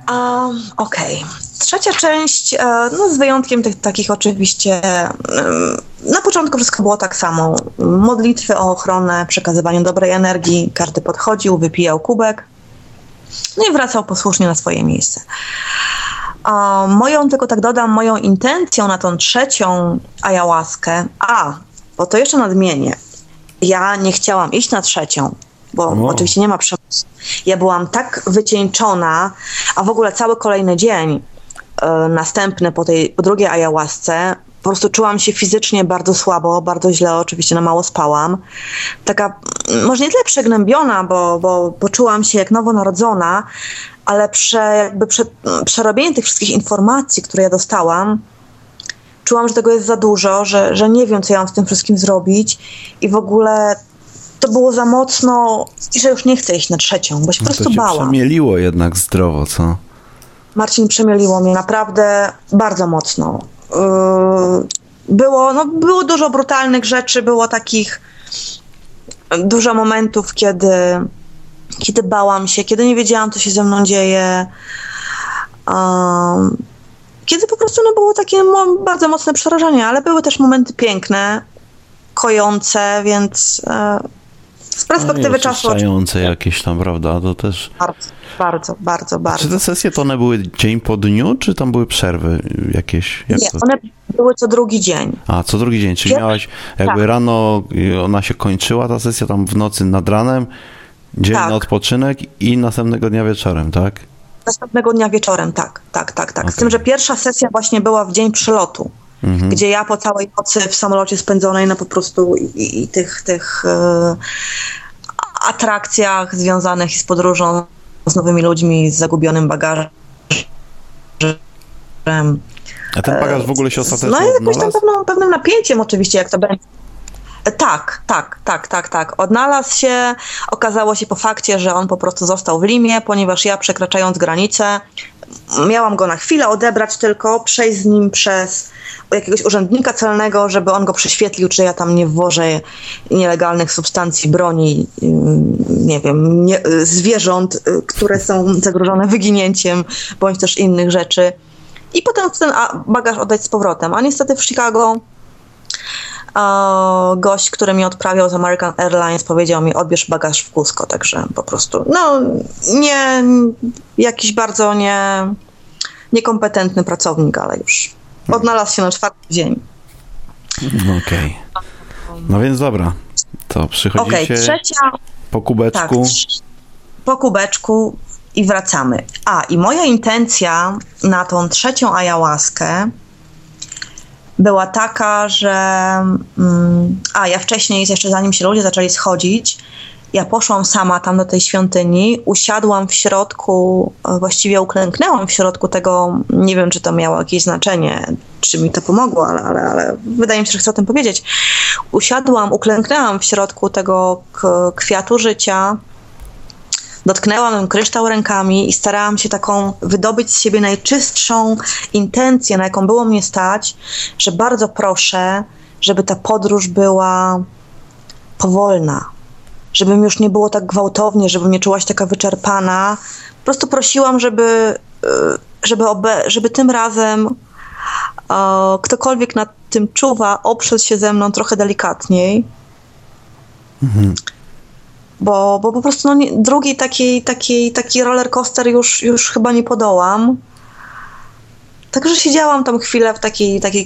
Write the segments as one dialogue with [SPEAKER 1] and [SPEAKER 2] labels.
[SPEAKER 1] Okej. Trzecia część, no z wyjątkiem tych takich oczywiście, na początku wszystko było tak samo. Modlitwy o ochronę, przekazywanie dobrej energii, każdy podchodził, wypijał kubek, no i wracał posłusznie na swoje miejsce. Tylko tak dodam, moją intencją na tą trzecią ayahuaskę, bo to jeszcze nadmienię, ja nie chciałam iść na trzecią, bo oczywiście nie ma przemocy. Ja byłam tak wycieńczona, a w ogóle cały kolejny dzień następny po drugiej ayahuasce, po prostu czułam się fizycznie bardzo słabo, bardzo źle, oczywiście na mało spałam. Taka, może nie tyle przegnębiona, bo poczułam się jak nowonarodzona, ale przerobienie tych wszystkich informacji, które ja dostałam, czułam, że tego jest za dużo, że nie wiem, co ja mam z tym wszystkim zrobić i w ogóle to było za mocno i że już nie chcę iść na trzecią, bo się po prostu bałam.
[SPEAKER 2] To przemieliło jednak zdrowo, co?
[SPEAKER 1] Marcin, przemieliło mnie naprawdę bardzo mocno. Było dużo brutalnych rzeczy, było takich dużo momentów, kiedy bałam się, kiedy nie wiedziałam, co się ze mną dzieje, kiedy po prostu było takie bardzo mocne przerażenie, ale były też momenty piękne, kojące, więc z perspektywy czasu...
[SPEAKER 2] Oczyszczające jakieś tam, prawda? To też...
[SPEAKER 1] Bardzo.
[SPEAKER 2] Czy te sesje to one były dzień po dniu, czy tam były przerwy jakieś?
[SPEAKER 1] One były co drugi dzień.
[SPEAKER 2] Co drugi dzień, czyli miałaś jakby rano, ona się kończyła, ta sesja tam w nocy nad ranem, dzień na odpoczynek i następnego dnia wieczorem, tak?
[SPEAKER 1] Następnego dnia wieczorem, tak. Okay. Z tym, że pierwsza sesja właśnie była w dzień przylotu, gdzie ja po całej nocy w samolocie spędzonej po prostu i tych atrakcjach związanych z podróżą, z nowymi ludźmi, z zagubionym bagażem.
[SPEAKER 2] A ten bagaż w ogóle się ostatecznie
[SPEAKER 1] No i jakimś tam pewnym napięciem oczywiście, jak to będzie. Tak. Odnalazł się, okazało się po fakcie, że on po prostu został w Limie, ponieważ ja przekraczając granicę, miałam go na chwilę odebrać tylko, przejść z nim przez jakiegoś urzędnika celnego, żeby on go prześwietlił, czy ja tam nie wwożę nielegalnych substancji, broni, nie wiem, zwierząt, które są zagrożone wyginięciem, bądź też innych rzeczy. I potem ten bagaż oddać z powrotem. A niestety w Chicago gość, który mnie odprawiał z American Airlines, powiedział mi: odbierz bagaż w Cusco, także po prostu jakiś bardzo niekompetentny pracownik, ale już odnalazł się na czwarty dzień.
[SPEAKER 2] Okej. No więc dobra, to przychodzicie
[SPEAKER 1] trzecia,
[SPEAKER 2] po kubeczku.
[SPEAKER 1] Po kubeczku i wracamy. I moja intencja na tą trzecią ayahuaskę była taka, że ja wcześniej, jeszcze zanim się ludzie zaczęli schodzić, ja poszłam sama tam do tej świątyni, usiadłam w środku, właściwie uklęknęłam w środku tego, nie wiem, czy to miało jakieś znaczenie, czy mi to pomogło, ale wydaje mi się, że chcę o tym powiedzieć. Uklęknęłam w środku tego kwiatu życia, dotknęłam ten kryształ rękami i starałam się taką wydobyć z siebie najczystszą intencję, na jaką było mnie stać, że bardzo proszę, żeby ta podróż była powolna, żebym już nie było tak gwałtownie, żebym nie czuła się taka wyczerpana. Po prostu prosiłam, żeby tym razem ktokolwiek nad tym czuwa, oprzeć się ze mną trochę delikatniej. Bo po prostu drugiej taki roller coaster już chyba nie podołam. Także siedziałam tam chwilę w takiej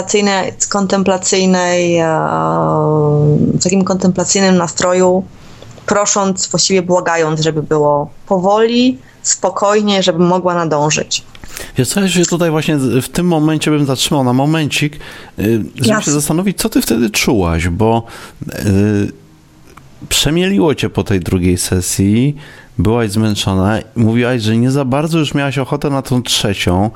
[SPEAKER 1] kontemplacyjnym nastroju, prosząc, właściwie błagając, żeby było powoli, spokojnie, żebym mogła nadążyć.
[SPEAKER 2] Wiesz co, że tutaj właśnie w tym momencie bym zatrzymał na momencik, żeby się zastanowić, co ty wtedy czułaś, bo przemieliło cię po tej drugiej sesji, byłaś zmęczona, mówiłaś, że nie za bardzo już miałaś ochotę na tą trzecią.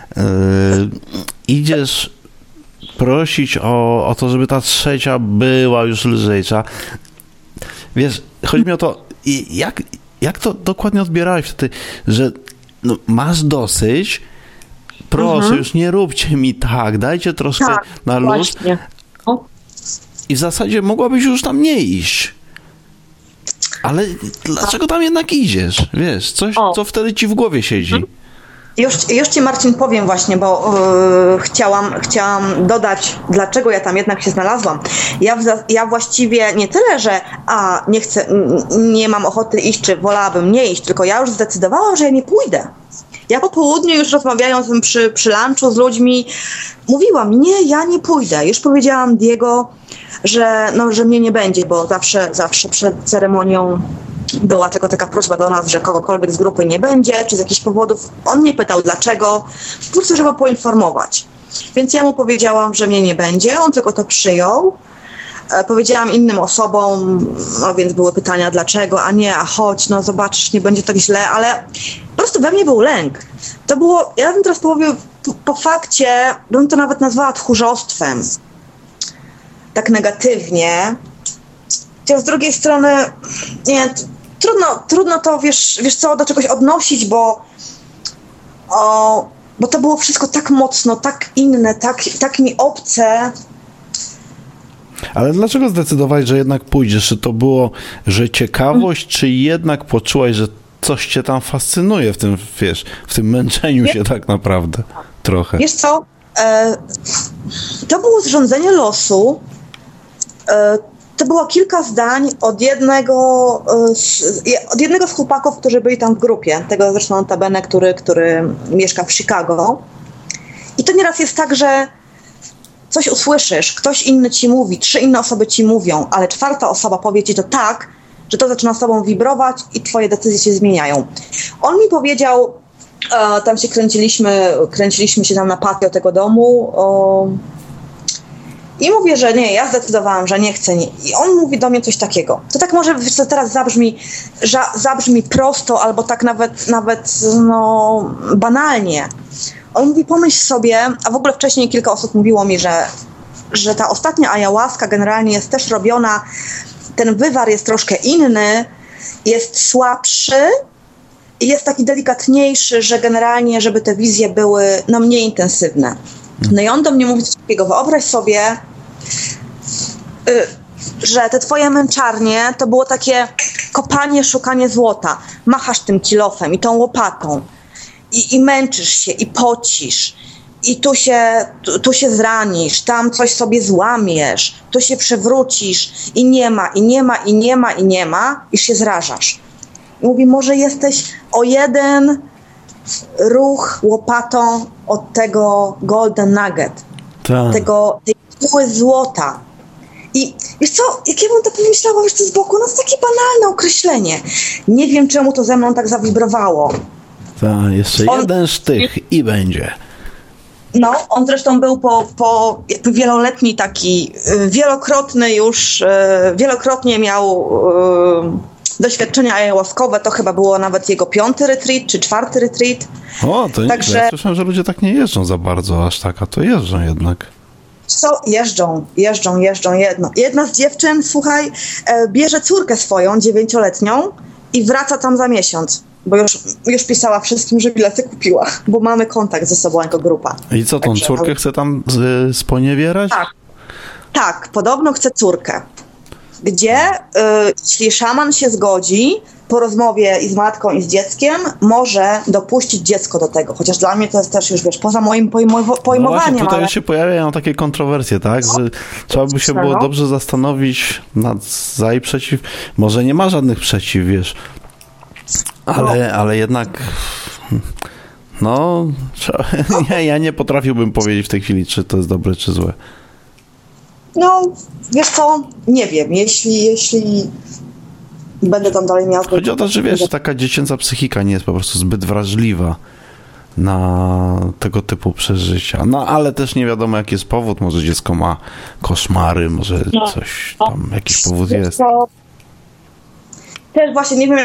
[SPEAKER 2] Idziesz prosić o to, żeby ta trzecia była już lżejsza. Wiesz, chodzi mi o to, jak to dokładnie odbierałeś wtedy, że masz dosyć, proszę, już nie róbcie mi tak, dajcie troszkę na luz. I w zasadzie mogłabyś już tam nie iść. Ale dlaczego tam jednak idziesz? Wiesz, co wtedy ci w głowie siedzi?
[SPEAKER 1] Już Ci, Marcin, powiem właśnie, bo chciałam dodać, dlaczego ja tam jednak się znalazłam. Ja właściwie nie tyle, że nie chcę, nie mam ochoty iść, czy wolałabym nie iść, tylko ja już zdecydowałam, że ja nie pójdę. Ja po południu już rozmawiając przy lunchu z ludźmi, mówiłam, nie, ja nie pójdę. Już powiedziałam Diego, że mnie nie będzie, bo zawsze przed ceremonią była tylko taka prośba do nas, że kogokolwiek z grupy nie będzie, czy z jakichś powodów. On mnie pytał dlaczego, po prostu żeby poinformować. Więc ja mu powiedziałam, że mnie nie będzie, on tylko to przyjął. Powiedziałam innym osobom, więc były pytania dlaczego, chodź, zobaczysz, nie będzie tak źle, ale po prostu we mnie był lęk. To było, ja bym teraz powiedział, po fakcie, bym to nawet nazwała tchórzostwem. Tak negatywnie. Chociaż z drugiej strony, nie, trudno to, wiesz co, do czegoś odnosić, bo to było wszystko tak mocno, tak inne, tak mi obce.
[SPEAKER 2] Ale dlaczego zdecydowałeś, że jednak pójdziesz? Czy to było, że ciekawość, czy jednak poczułaś, że coś cię tam fascynuje w tym, w tym męczeniu się tak naprawdę trochę? Wiesz co,
[SPEAKER 1] to było zrządzenie losu. To było kilka zdań od jednego z chłopaków, którzy byli tam w grupie, tego zresztą notabene, który mieszka w Chicago. I to nieraz jest tak, że coś usłyszysz, ktoś inny ci mówi, 3 inne osoby ci mówią, ale 4. osoba powie ci to tak, że to zaczyna z tobą wibrować i twoje decyzje się zmieniają. On mi powiedział, tam się kręciliśmy się tam na patio tego domu, i mówię, że nie, ja zdecydowałam, że nie chcę. Nie. I on mówi do mnie coś takiego. To tak może teraz zabrzmi prosto, albo tak nawet banalnie. On mówi, pomyśl sobie, a w ogóle wcześniej kilka osób mówiło mi, że ta ostatnia ayahuasca generalnie jest też robiona, ten wywar jest troszkę inny, jest słabszy i jest taki delikatniejszy, że generalnie, żeby te wizje były mniej intensywne. No i on do mnie mówi coś takiego, wyobraź sobie, że te twoje męczarnie to było takie kopanie, szukanie złota. Machasz tym kilofem i tą łopatą i męczysz się i pocisz i tu się zranisz, tam coś sobie złamiesz, tu się przewrócisz i nie ma, i się zrażasz. I mówi, może jesteś o jeden ruch łopatą od tego golden nugget, tej piguły złota. I wiesz co, jak ja bym to pomyślała, wiesz co, z boku, to takie banalne określenie. Nie wiem, czemu to ze mną tak zawibrowało.
[SPEAKER 2] Jeszcze jeden sztych i będzie.
[SPEAKER 1] On zresztą był po jakby wieloletni taki, wielokrotnie miał doświadczenia ayahuaskowe, to chyba było nawet jego 5. retreat, czy 4. retreat.
[SPEAKER 2] O, to także... Ja słyszałem, że ludzie tak nie jeżdżą za bardzo, aż tak, a to jeżdżą jednak. Jeżdżą. Jedna z dziewczyn, słuchaj, bierze córkę swoją, 9-letnią i wraca tam za miesiąc, bo już pisała wszystkim, że bilety kupiła, bo mamy kontakt ze sobą jako grupa. I co, tą córkę chce tam sponiewierać?
[SPEAKER 1] Tak, podobno chce córkę. Gdzie, jeśli szaman się zgodzi, po rozmowie i z matką, i z dzieckiem, może dopuścić dziecko do tego. Chociaż dla mnie to jest też już, poza moim pojmowaniem. No właśnie,
[SPEAKER 2] tutaj już się pojawiają takie kontrowersje, tak? Że trzeba by się było dobrze zastanowić nad za i przeciw. Może nie ma żadnych przeciw, ale jednak ja nie potrafiłbym powiedzieć w tej chwili, czy to jest dobre, czy złe.
[SPEAKER 1] Wiesz co, nie wiem, jeśli będę tam dalej miał...
[SPEAKER 2] Chodzi o to, że taka dziecięca psychika nie jest po prostu zbyt wrażliwa na tego typu przeżycia. Ale też nie wiadomo, jaki jest powód. Może dziecko ma koszmary, może coś tam, jakiś powód jest.
[SPEAKER 1] Też właśnie nie wiem,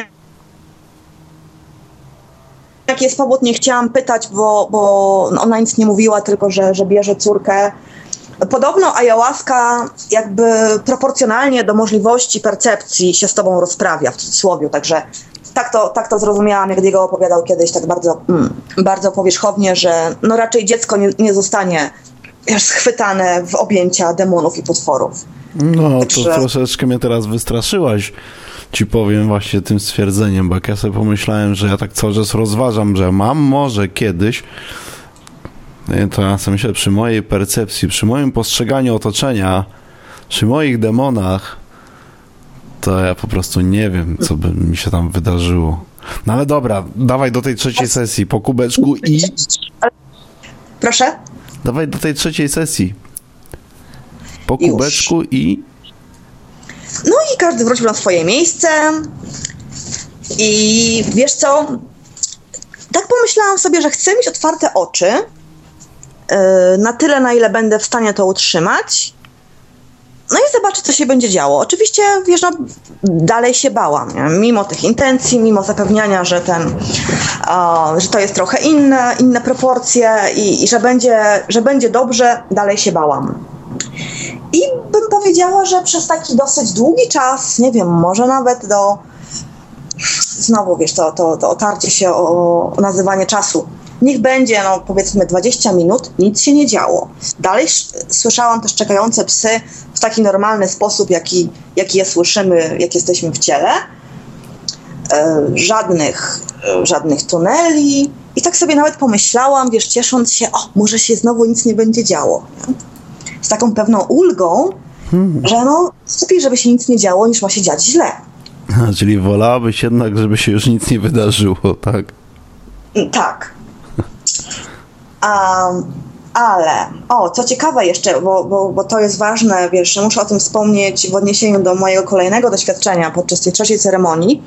[SPEAKER 1] jaki jest powód, nie chciałam pytać, bo ona nic nie mówiła, tylko że bierze córkę. Podobno ayahuasca jakby proporcjonalnie do możliwości percepcji się z tobą rozprawia, w cudzysłowie, także tak to zrozumiałam, jak Diego opowiadał kiedyś tak bardzo powierzchownie, że raczej dziecko nie zostanie schwytane w objęcia demonów i potworów.
[SPEAKER 2] Także... to troszeczkę mnie teraz wystraszyłaś, ci powiem właśnie tym stwierdzeniem, bo jak ja sobie pomyślałem, że ja tak cały czas rozważam, że mam może kiedyś, to ja sobie myślę, przy mojej percepcji, przy moim postrzeganiu otoczenia, przy moich demonach, to ja po prostu nie wiem, co by mi się tam wydarzyło. No ale dobra, dawaj do tej trzeciej sesji po kubeczku i...
[SPEAKER 1] Proszę?
[SPEAKER 2] Dawaj do tej trzeciej sesji. Po kubeczku i...
[SPEAKER 1] No i każdy wrócił na swoje miejsce i wiesz co, tak pomyślałam sobie, że chcę mieć otwarte oczy na tyle, na ile będę w stanie to utrzymać, no i zobaczyć, co się będzie działo. Oczywiście, wiesz, no, dalej się bałam, nie? Mimo tych intencji, mimo zapewniania, że że to jest trochę inne proporcje i że będzie dobrze, dalej się bałam. I bym powiedziała, że przez taki dosyć długi czas, nie wiem, może nawet znowu, wiesz, to otarcie się o nazywanie czasu. Niech będzie, no powiedzmy 20 minut, nic się nie działo. Dalej słyszałam też czekające psy w taki normalny sposób, jaki je słyszymy, jak jesteśmy w ciele. Żadnych tuneli. I tak sobie nawet pomyślałam, wiesz, ciesząc się, może się znowu nic nie będzie działo. Nie? Z taką pewną ulgą, że no, lepiej, żeby się nic nie działo, niż ma się dziać źle.
[SPEAKER 2] Czyli wolałabyś jednak, żeby się już nic nie wydarzyło, tak?
[SPEAKER 1] Tak. Ale, co ciekawe jeszcze, bo to jest ważne, wiesz, że muszę o tym wspomnieć w odniesieniu do mojego kolejnego doświadczenia podczas tej trzeciej ceremonii.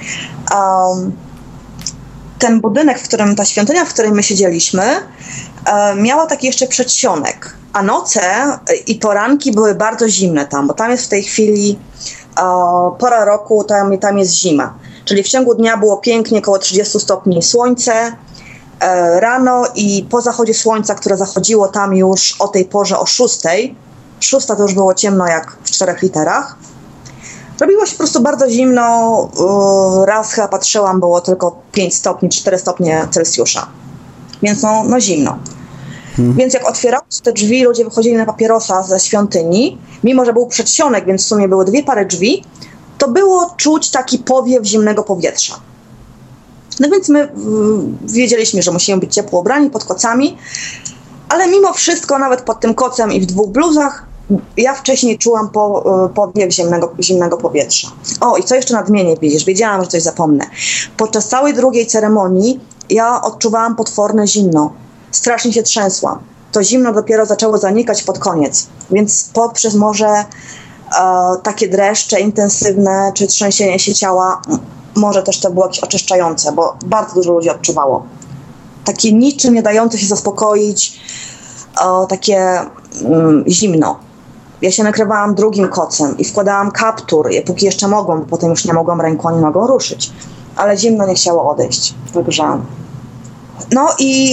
[SPEAKER 1] Ten budynek, ta świątynia, w której my siedzieliśmy, miała taki jeszcze przedsionek, a noce i poranki były bardzo zimne tam, bo tam jest w tej chwili pora roku, tam jest zima. Czyli w ciągu dnia było pięknie, około 30 stopni słońce, rano i po zachodzie słońca, które zachodziło tam już o tej porze o 6, to już było ciemno jak w 4 literach. Robiło się po prostu bardzo zimno, raz chyba patrzyłam, było tylko 5 stopni, 4 stopnie Celsjusza, więc no zimno. Więc jak otwierały się te drzwi, ludzie wychodzili na papierosa ze świątyni, mimo że był przedsionek, więc w sumie były 2 pary drzwi, to było czuć taki powiew zimnego powietrza. No więc my wiedzieliśmy, że musimy być ciepło ubrani pod kocami, ale mimo wszystko, nawet pod tym kocem i w 2 bluzach, ja wcześniej czułam powiew zimnego powietrza. I co jeszcze nadmienię, widzisz, wiedziałam, że coś zapomnę. Podczas całej drugiej ceremonii ja odczuwałam potworne zimno. Strasznie się trzęsłam. To zimno dopiero zaczęło zanikać pod koniec, więc poprzez może takie dreszcze intensywne, czy trzęsienie się ciała, może też to było jakieś oczyszczające, bo bardzo dużo ludzi odczuwało. Takie niczym nie dające się zaspokoić, takie zimno. Ja się nakrywałam drugim kocem i wkładałam kaptur, póki jeszcze mogłam, bo potem już nie mogłam ręką ani nogą ruszyć. Ale zimno nie chciało odejść. Także. No i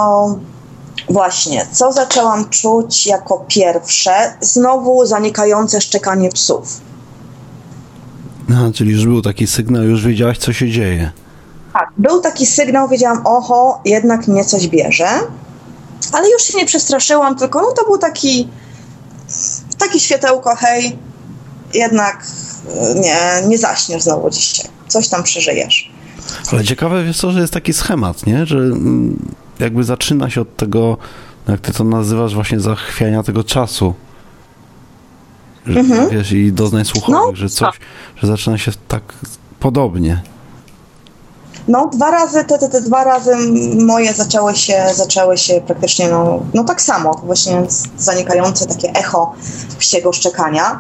[SPEAKER 1] właśnie, co zaczęłam czuć jako pierwsze? Znowu zanikające szczekanie psów.
[SPEAKER 2] Czyli już był taki sygnał, już wiedziałaś, co się dzieje.
[SPEAKER 1] Tak, był taki sygnał, wiedziałam, jednak mnie coś bierze. Ale już się nie przestraszyłam, tylko to był taki światełko, hej, jednak nie zaśniesz znowu dzisiaj. Coś tam przeżyjesz.
[SPEAKER 2] Ale ciekawe jest to, że jest taki schemat, nie? Że jakby zaczyna się od tego, jak ty to nazywasz, właśnie zachwiania tego czasu. Że, wiesz, i doznań słuchowych, że coś, że zaczyna się tak podobnie.
[SPEAKER 1] No, 2 razy, te 2 razy moje zaczęły się praktycznie, no tak samo, właśnie zanikające takie echo psiego szczekania.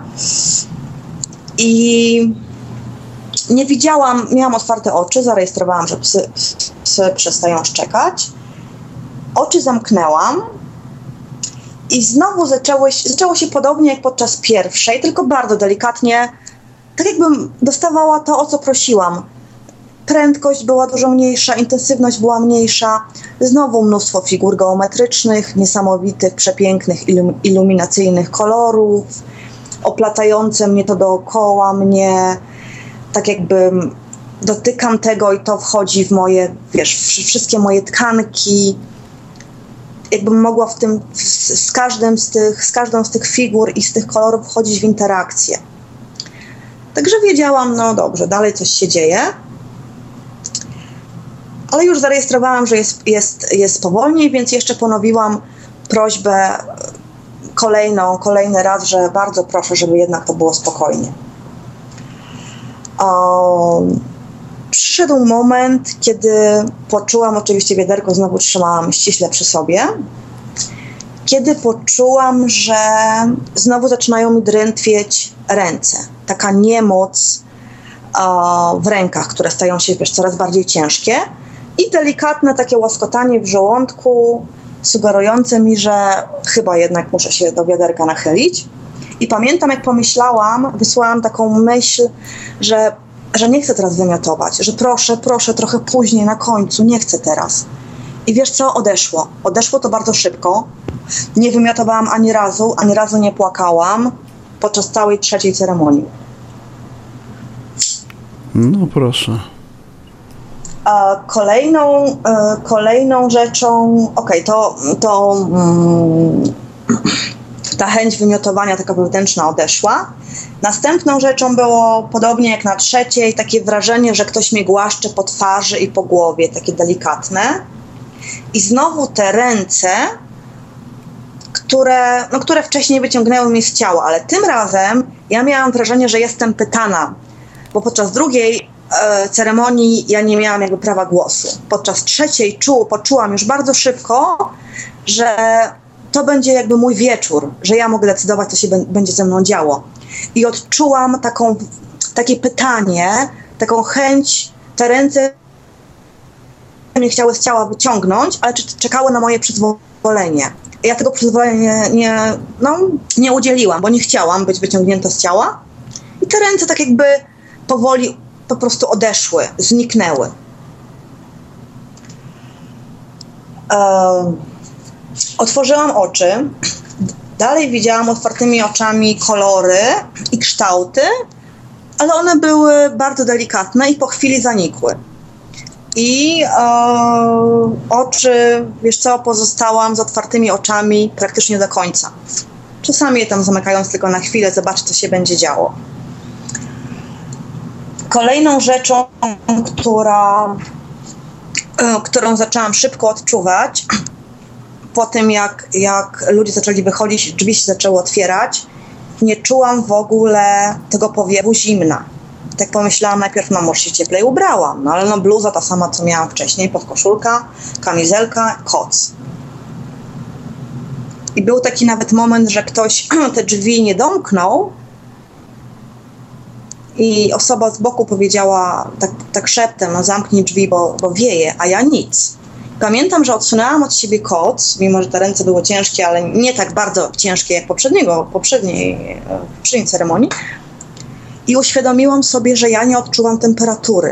[SPEAKER 1] I nie widziałam, miałam otwarte oczy, zarejestrowałam, że psy przestają szczekać. Oczy zamknęłam i znowu zaczęło się podobnie jak podczas pierwszej, tylko bardzo delikatnie, tak jakbym dostawała to, o co prosiłam. Prędkość była dużo mniejsza, intensywność była mniejsza. Znowu mnóstwo figur geometrycznych, niesamowitych, przepięknych, iluminacyjnych kolorów, oplatające mnie to dookoła mnie, tak jakby dotykam tego i to wchodzi w moje, wiesz, wszystkie moje tkanki. Jakbym mogła z każdą z tych figur i z tych kolorów wchodzić w interakcję. Także wiedziałam, no dobrze, dalej coś się dzieje. Ale już zarejestrowałam, że jest powolniej, więc jeszcze ponowiłam prośbę kolejny raz, że bardzo proszę, żeby jednak to było spokojnie. Przyszedł moment, kiedy poczułam, oczywiście wiaderko znowu trzymałam ściśle przy sobie, kiedy poczułam, że znowu zaczynają mi drętwieć ręce. Taka niemoc w rękach, które stają się coraz bardziej ciężkie i delikatne takie łaskotanie w żołądku, sugerujące mi, że chyba jednak muszę się do wiaderka nachylić. I pamiętam, jak pomyślałam, wysłałam taką myśl, że nie chcę teraz wymiotować, że proszę, trochę później, na końcu, nie chcę teraz. I wiesz co? Odeszło. Odeszło to bardzo szybko. Nie wymiotowałam ani razu nie płakałam podczas całej trzeciej ceremonii.
[SPEAKER 2] No proszę.
[SPEAKER 1] Kolejną rzeczą, ta chęć wymiotowania taka wewnętrzna odeszła. Następną rzeczą było, podobnie jak na trzeciej, takie wrażenie, że ktoś mnie głaszcze po twarzy i po głowie, takie delikatne. I znowu te ręce, które wcześniej wyciągnęły mnie z ciała, ale tym razem ja miałam wrażenie, że jestem pytana, bo podczas drugiej ceremonii ja nie miałam jakby prawa głosu. Podczas trzeciej poczułam już bardzo szybko, że to będzie jakby mój wieczór, że ja mogę decydować, co się będzie ze mną działo. I odczułam takie pytanie, taką chęć, te ręce mnie chciały z ciała wyciągnąć, ale czekały na moje przyzwolenie. Ja tego przyzwolenia nie udzieliłam, bo nie chciałam być wyciągnięta z ciała. I te ręce tak jakby powoli po prostu odeszły, zniknęły. Otworzyłam oczy. Dalej widziałam otwartymi oczami kolory i kształty, ale one były bardzo delikatne i po chwili zanikły. I oczy, wiesz co, pozostałam z otwartymi oczami praktycznie do końca. Czasami je tam zamykając tylko na chwilę, zobaczę, co się będzie działo. Kolejną rzeczą, którą zaczęłam szybko odczuwać, po tym jak ludzie zaczęli wychodzić, drzwi się zaczęły otwierać, nie czułam w ogóle tego powiewu zimna. Tak pomyślałam najpierw, może się cieplej ubrałam, ale bluza ta sama, co miałam wcześniej, podkoszulka, kamizelka, koc. I był taki nawet moment, że ktoś te drzwi nie domknął i osoba z boku powiedziała tak szeptem, zamknij drzwi, bo wieje, a ja nic. Pamiętam, że odsunęłam od siebie koc, mimo że te ręce były ciężkie, ale nie tak bardzo ciężkie jak poprzedniej ceremonii. I uświadomiłam sobie, że ja nie odczuwam temperatury.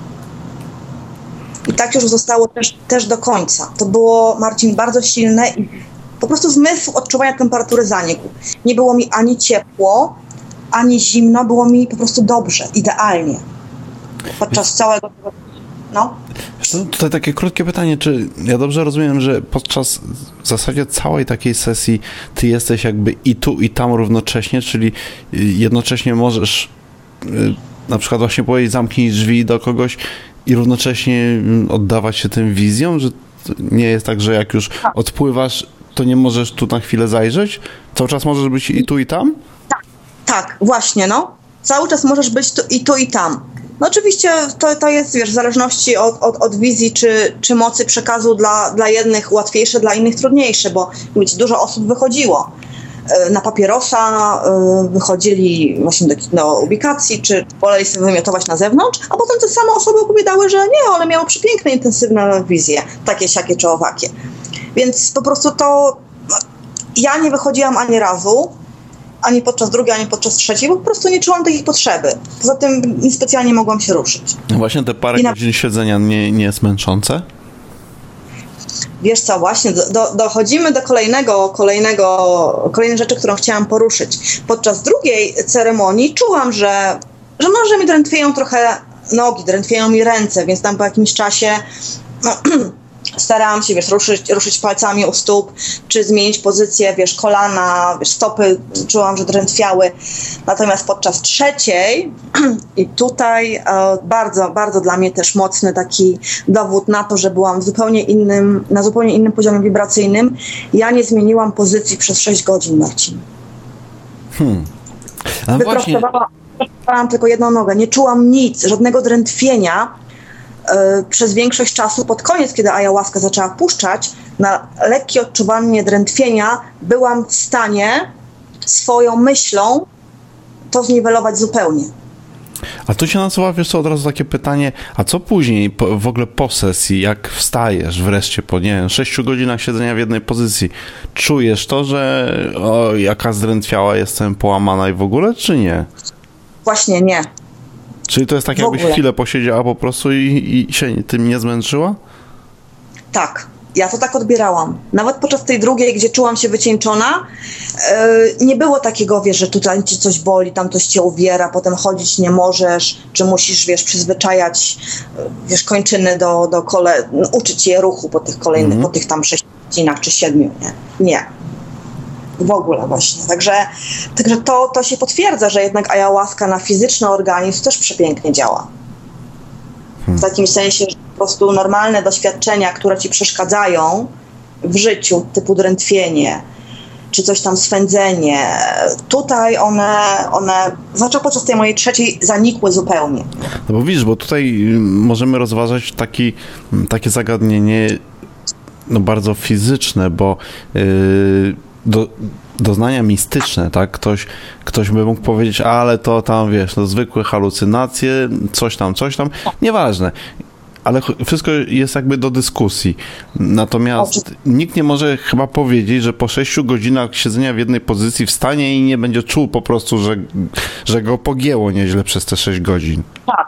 [SPEAKER 1] I tak już zostało też do końca. To było, Marcin, bardzo silne i po prostu zmysł odczuwania temperatury zanikł. Nie było mi ani ciepło, ani zimno, było mi po prostu dobrze, idealnie. Podczas całego tego...
[SPEAKER 2] Tutaj takie krótkie pytanie, czy ja dobrze rozumiem, że podczas w zasadzie całej takiej sesji ty jesteś jakby i tu, i tam równocześnie, czyli jednocześnie możesz na przykład właśnie powiedzieć zamknij drzwi do kogoś i równocześnie oddawać się tym wizjom, że nie jest tak, że jak już odpływasz, to nie możesz tu na chwilę zajrzeć? Cały czas możesz być i tu, i tam?
[SPEAKER 1] Tak, właśnie, Cały czas możesz być tu, i tam. No oczywiście to jest, wiesz, w zależności od wizji czy mocy przekazu dla jednych łatwiejsze, dla innych trudniejsze, bo dużo osób wychodziło na papierosa, wychodzili właśnie do ubikacji, czy woleli sobie wymiotować na zewnątrz, a potem te same osoby opowiadały, że nie, one miały przepiękne, intensywne wizje, takie, siakie czy owakie. Więc po prostu ja nie wychodziłam ani razu, ani podczas drugiej, ani podczas trzeciej, bo po prostu nie czułam takiej potrzeby. Poza tym niespecjalnie mogłam się ruszyć.
[SPEAKER 2] No właśnie te parę godzin siedzenia nie jest męczące?
[SPEAKER 1] Wiesz co, właśnie dochodzimy do kolejnej rzeczy, którą chciałam poruszyć. Podczas drugiej ceremonii czułam, że może mi drętwieją trochę nogi, drętwieją mi ręce, więc tam po jakimś czasie Starałam się, ruszyć palcami u stóp, czy zmienić pozycję, kolana, stopy czułam, że drętwiały. Natomiast podczas trzeciej i tutaj bardzo, bardzo dla mnie też mocny taki dowód na to, że byłam na zupełnie innym poziomie wibracyjnym. Ja nie zmieniłam pozycji przez 6 godzin, Marcin. Wyprostowałam tylko jedną nogę. Nie czułam nic, żadnego drętwienia. Przez większość czasu, pod koniec, kiedy ayahuasca zaczęła puszczać, na lekkie odczuwanie drętwienia byłam w stanie swoją myślą to zniwelować zupełnie.
[SPEAKER 2] A tu się nasuwa, wiesz co, od razu takie pytanie, a co później, w ogóle po sesji, jak wstajesz wreszcie po, 6 godzinach siedzenia w jednej pozycji, czujesz to, że jaka zdrętwiała jestem, połamana i w ogóle, czy nie?
[SPEAKER 1] Właśnie nie.
[SPEAKER 2] Czyli to jest tak, jakbyś chwilę posiedziała po prostu i się tym nie zmęczyła?
[SPEAKER 1] Tak, ja to tak odbierałam. Nawet podczas tej drugiej, gdzie czułam się wycieńczona, nie było takiego, że tutaj ci coś boli, tam coś cię uwiera, potem chodzić nie możesz, czy musisz, przyzwyczajać, kończyny do uczyć je ruchu po tych kolejnych, po tych tam 6 godzinach czy 7, nie? Nie. W ogóle właśnie. Także to się potwierdza, że jednak ayahuasca na fizyczny organizm też przepięknie działa. W takim sensie, że po prostu normalne doświadczenia, które ci przeszkadzają w życiu, typu drętwienie, czy coś tam swędzenie, tutaj one zwłaszcza podczas tej mojej trzeciej zanikły zupełnie.
[SPEAKER 2] No bo widzisz, bo tutaj możemy rozważać takie zagadnienie bardzo fizyczne, bo doznania mistyczne, tak? Ktoś by mógł powiedzieć, ale to tam, zwykłe halucynacje, coś tam, nieważne. Ale wszystko jest jakby do dyskusji. Natomiast nikt nie może chyba powiedzieć, że po 6 godzinach siedzenia w jednej pozycji wstanie i nie będzie czuł po prostu, że go pogięło nieźle przez te 6 godzin.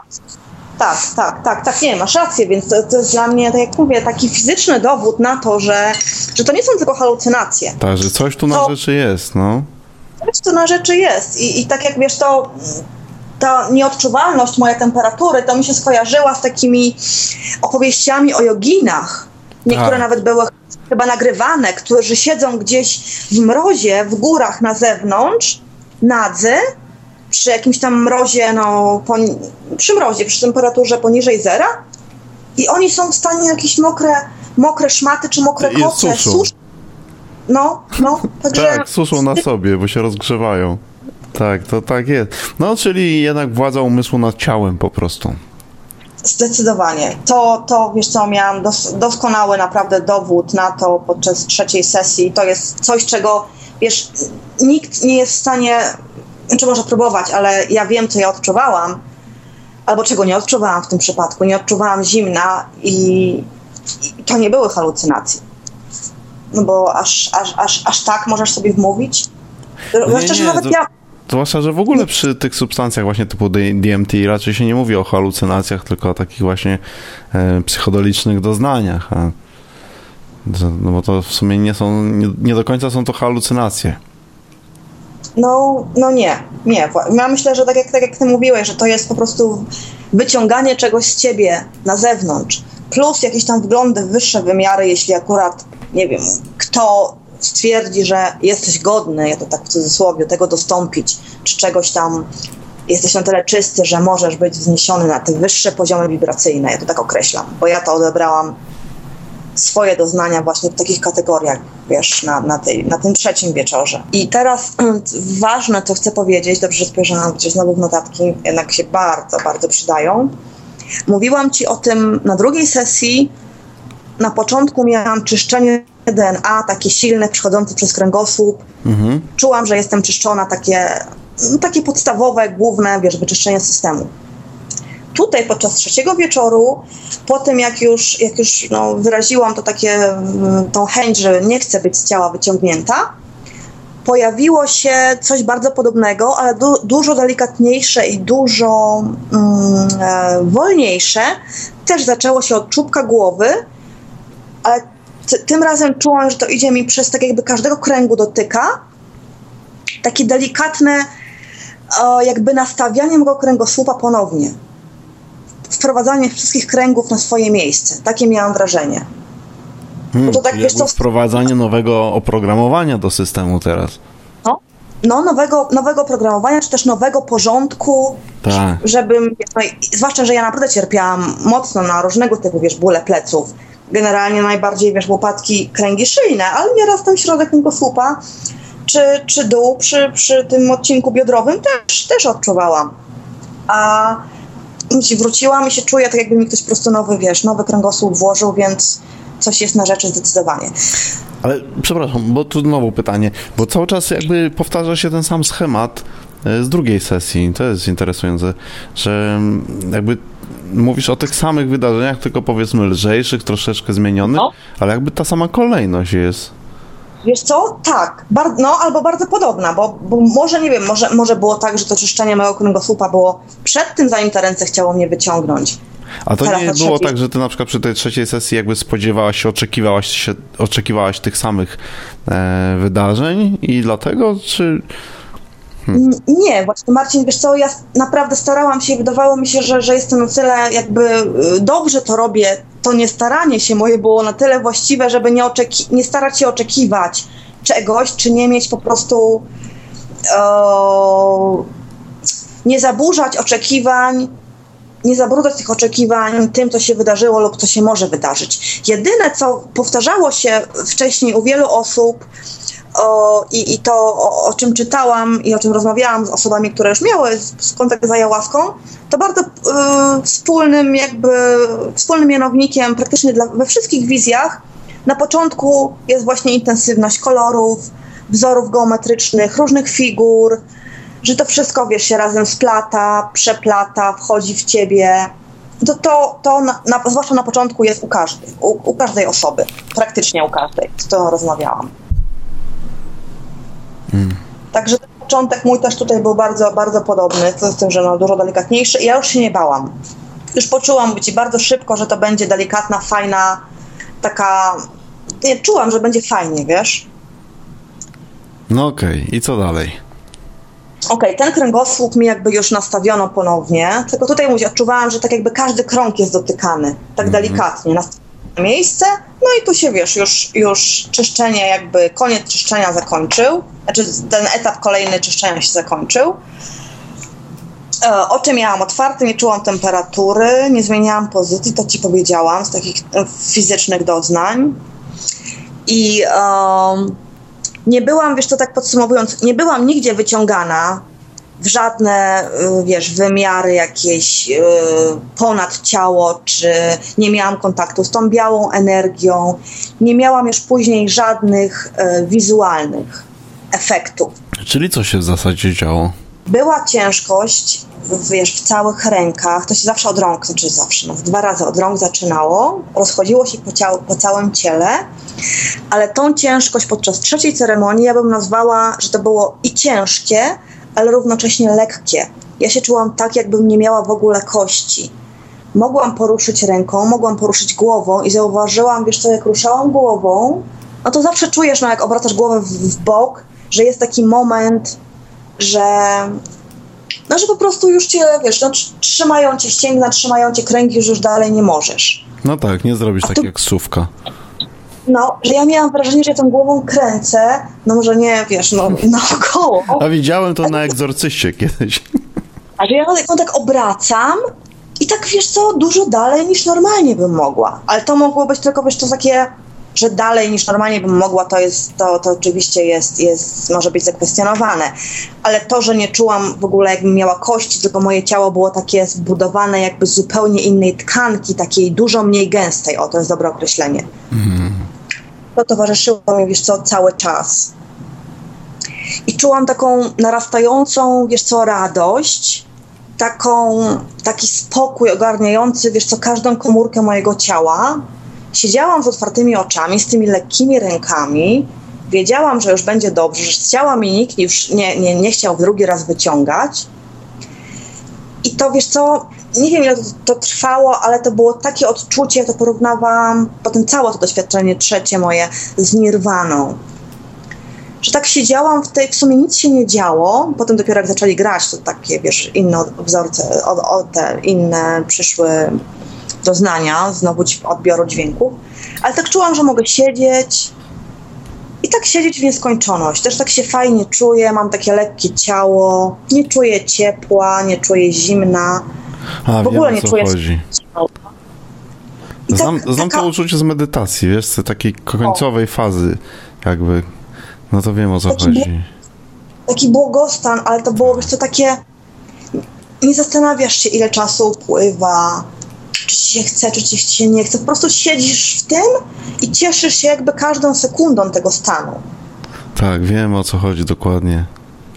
[SPEAKER 2] Tak, nie, masz rację, więc to jest dla mnie, tak jak mówię, taki fizyczny dowód na to, że to nie są tylko halucynacje. Tak, że coś tu na rzeczy jest, no.
[SPEAKER 1] Coś tu na rzeczy jest i tak jak ta nieodczuwalność mojej temperatury, to mi się skojarzyła z takimi opowieściami o joginach. Niektóre nawet były chyba nagrywane, którzy siedzą gdzieś w mrozie, w górach na zewnątrz, nadzy, przy jakimś tam mrozie, przy mrozie, przy temperaturze poniżej zera i oni są w stanie jakieś mokre szmaty czy mokre koce suszą. Także...
[SPEAKER 2] Tak, suszą na sobie, bo się rozgrzewają. Tak, to tak jest. Czyli jednak władza umysłu nad ciałem po prostu.
[SPEAKER 1] Zdecydowanie. To wiesz co, miałam doskonały naprawdę dowód na to podczas trzeciej sesji. To jest coś, czego nikt nie jest w stanie, czy może próbować, ale ja wiem, co ja odczuwałam, albo czego nie odczuwałam w tym przypadku. Nie odczuwałam zimna i to nie były halucynacje. Bo aż tak możesz sobie wmówić.
[SPEAKER 2] Zwłaszcza, że w ogóle przy tych substancjach właśnie typu DMT raczej się nie mówi o halucynacjach, tylko o takich właśnie psychodelicznych doznaniach. Bo to w sumie nie do końca są to halucynacje.
[SPEAKER 1] Nie. Ja myślę, że tak jak ty mówiłeś, że to jest po prostu wyciąganie czegoś z ciebie na zewnątrz, plus jakieś tam wglądy w wyższe wymiary, jeśli akurat, nie wiem, kto stwierdzi, że jesteś godny, ja to tak w cudzysłowie, tego dostąpić, czy czegoś tam, jesteś na tyle czysty, że możesz być wzniesiony na te wyższe poziomy wibracyjne, ja to tak określam, bo ja to odebrałam swoje doznania właśnie w takich kategoriach, na tym trzecim wieczorze. I teraz ważne, co chcę powiedzieć, dobrze, że spojrzałam gdzieś znowu w notatki, jednak się bardzo, bardzo przydają. Mówiłam ci o tym na drugiej sesji. Na początku miałam czyszczenie DNA, takie silne, przechodzące przez kręgosłup. Czułam, że jestem czyszczona, takie podstawowe, główne, wyczyszczenie systemu. Tutaj podczas trzeciego wieczoru, po tym jak już wyraziłam tą chęć, że nie chcę być z ciała wyciągnięta, pojawiło się coś bardzo podobnego, ale dużo delikatniejsze i dużo wolniejsze. Też zaczęło się od czubka głowy, ale tym razem czułam, że to idzie mi przez tak jakby każdego kręgu dotyka. Takie delikatne jakby nastawianie mojego kręgosłupa ponownie. Wprowadzanie wszystkich kręgów na swoje miejsce. Takie miałam wrażenie. Bo to tak, wiesz co,
[SPEAKER 2] wprowadzanie nowego oprogramowania do systemu teraz.
[SPEAKER 1] No, nowego oprogramowania, czy też nowego porządku,
[SPEAKER 2] tak.
[SPEAKER 1] Żebym, no, zwłaszcza, że ja naprawdę cierpiałam mocno na różnego typu, bóle pleców. Generalnie najbardziej, łopatki, kręgi szyjne, ale nieraz ten środek kręgosłupa, czy dół przy tym odcinku biodrowym też odczuwałam. A wróciłam i się czuję tak, jakby mi ktoś po prostu nowy kręgosłup włożył, więc coś jest na rzeczy zdecydowanie.
[SPEAKER 2] Ale przepraszam, bo tu znowu pytanie, bo cały czas jakby powtarza się ten sam schemat z drugiej sesji. To jest interesujące, że jakby mówisz o tych samych wydarzeniach, tylko powiedzmy lżejszych, troszeczkę zmienionych, ale jakby ta sama kolejność jest.
[SPEAKER 1] Wiesz co? Tak. Albo bardzo podobna, bo może, nie wiem, może było tak, że to czyszczenie mojego kręgosłupa było przed tym, zanim te ręce chciało mnie wyciągnąć.
[SPEAKER 2] A to nie było tak, że ty na przykład przy tej trzeciej sesji jakby spodziewałaś się, oczekiwałaś tych samych wydarzeń i dlatego, czy...
[SPEAKER 1] Nie, właśnie Marcin, wiesz co, ja naprawdę starałam się i wydawało mi się, że jestem na tyle jakby dobrze to robię, to niestaranie się moje było na tyle właściwe, żeby nie starać się oczekiwać czegoś, czy nie mieć po prostu nie zaburzać oczekiwań, nie zabrudzać tych oczekiwań tym, co się wydarzyło lub co się może wydarzyć. Jedyne, co powtarzało się wcześniej u wielu osób i to, o czym czytałam i o czym rozmawiałam z osobami, które już miały kontakt z ayahuaską, to bardzo wspólnym mianownikiem praktycznie we wszystkich wizjach na początku jest właśnie intensywność kolorów, wzorów geometrycznych, różnych figur, że to wszystko, się razem splata, przeplata, wchodzi w ciebie. Zwłaszcza na początku jest u każdej osoby, praktycznie u każdej, z którą rozmawiałam. Także ten początek mój też tutaj był bardzo, bardzo podobny, co z tym, że dużo delikatniejszy i ja już się nie bałam. Już poczułam bardzo szybko, że to będzie delikatna, fajna, taka... Nie, czułam, że będzie fajnie, wiesz?
[SPEAKER 2] No okej. I co dalej?
[SPEAKER 1] Okej, ten kręgosłup mi jakby już nastawiono ponownie, tylko tutaj odczuwałam, że tak jakby każdy krąg jest dotykany, tak delikatnie, na miejsce, no i tu się, już czyszczenie jakby, koniec czyszczenia zakończył, znaczy ten etap kolejny czyszczenia się zakończył. Oczy miałam otwarte, nie czułam temperatury, nie zmieniałam pozycji, to ci powiedziałam, z takich fizycznych doznań. I nie byłam, to tak podsumowując, nie byłam nigdzie wyciągana w żadne, wymiary jakieś ponad ciało, czy nie miałam kontaktu z tą białą energią, nie miałam już później żadnych wizualnych efektów.
[SPEAKER 2] Czyli co się w zasadzie działo?
[SPEAKER 1] Była ciężkość, w całych rękach, to się zawsze od rąk, w 2 razy od rąk zaczynało, rozchodziło się po całym ciele, ale tą ciężkość podczas trzeciej ceremonii ja bym nazwała, że to było i ciężkie, ale równocześnie lekkie. Ja się czułam tak, jakbym nie miała w ogóle kości. Mogłam poruszyć ręką, mogłam poruszyć głową i zauważyłam, jak ruszałam głową, no to zawsze czujesz, jak obracasz głowę w bok, że jest taki moment, że po prostu już cię, trzymają cię ścięgna, trzymają cię kręgi, już dalej nie możesz.
[SPEAKER 2] No tak, nie zrobisz tak jak sówka.
[SPEAKER 1] No, że ja miałam wrażenie, że ja tą głową kręcę, no może nie, naokoło.
[SPEAKER 2] A widziałem to na Egzorcyście kiedyś.
[SPEAKER 1] A że ja tak obracam i tak, dużo dalej niż normalnie bym mogła. Ale to mogło być tylko, to takie, że dalej niż normalnie bym mogła, to oczywiście może być zakwestionowane. Ale to, że nie czułam w ogóle, jakbym miała kości, tylko moje ciało było takie zbudowane jakby z zupełnie innej tkanki, takiej dużo mniej gęstej, to jest dobre określenie. To towarzyszyło mi, cały czas. I czułam taką narastającą, radość, taki spokój ogarniający, każdą komórkę mojego ciała. Siedziałam z otwartymi oczami, z tymi lekkimi rękami. Wiedziałam, że już będzie dobrze, że z ciała mi nikt już nie chciał drugi raz wyciągać. I to, nie wiem, ile to trwało, ale to było takie odczucie, to porównałam potem całe to doświadczenie trzecie moje z nirwaną. Że tak siedziałam w sumie nic się nie działo, potem dopiero jak zaczęli grać, to takie, inne wzorce, te inne przyszły doznania, znowu odbioru dźwięku, Ale tak czułam, że mogę siedzieć i tak siedzieć w nieskończoność. Też tak się fajnie czuję, mam takie lekkie ciało, nie czuję ciepła, nie czuję zimna.
[SPEAKER 2] W ogóle nie czuję ciepła. Znam to uczucie z medytacji, wiesz, z takiej końcowej fazy jakby. No to wiem, o co chodzi.
[SPEAKER 1] Taki błogostan, ale to było, wiesz co, takie... Nie zastanawiasz się, ile czasu upływa, czy ci się chce, czy ci się nie chce. Po prostu siedzisz w tym i cieszysz się jakby każdą sekundą tego stanu.
[SPEAKER 2] Tak, wiem, o co chodzi dokładnie.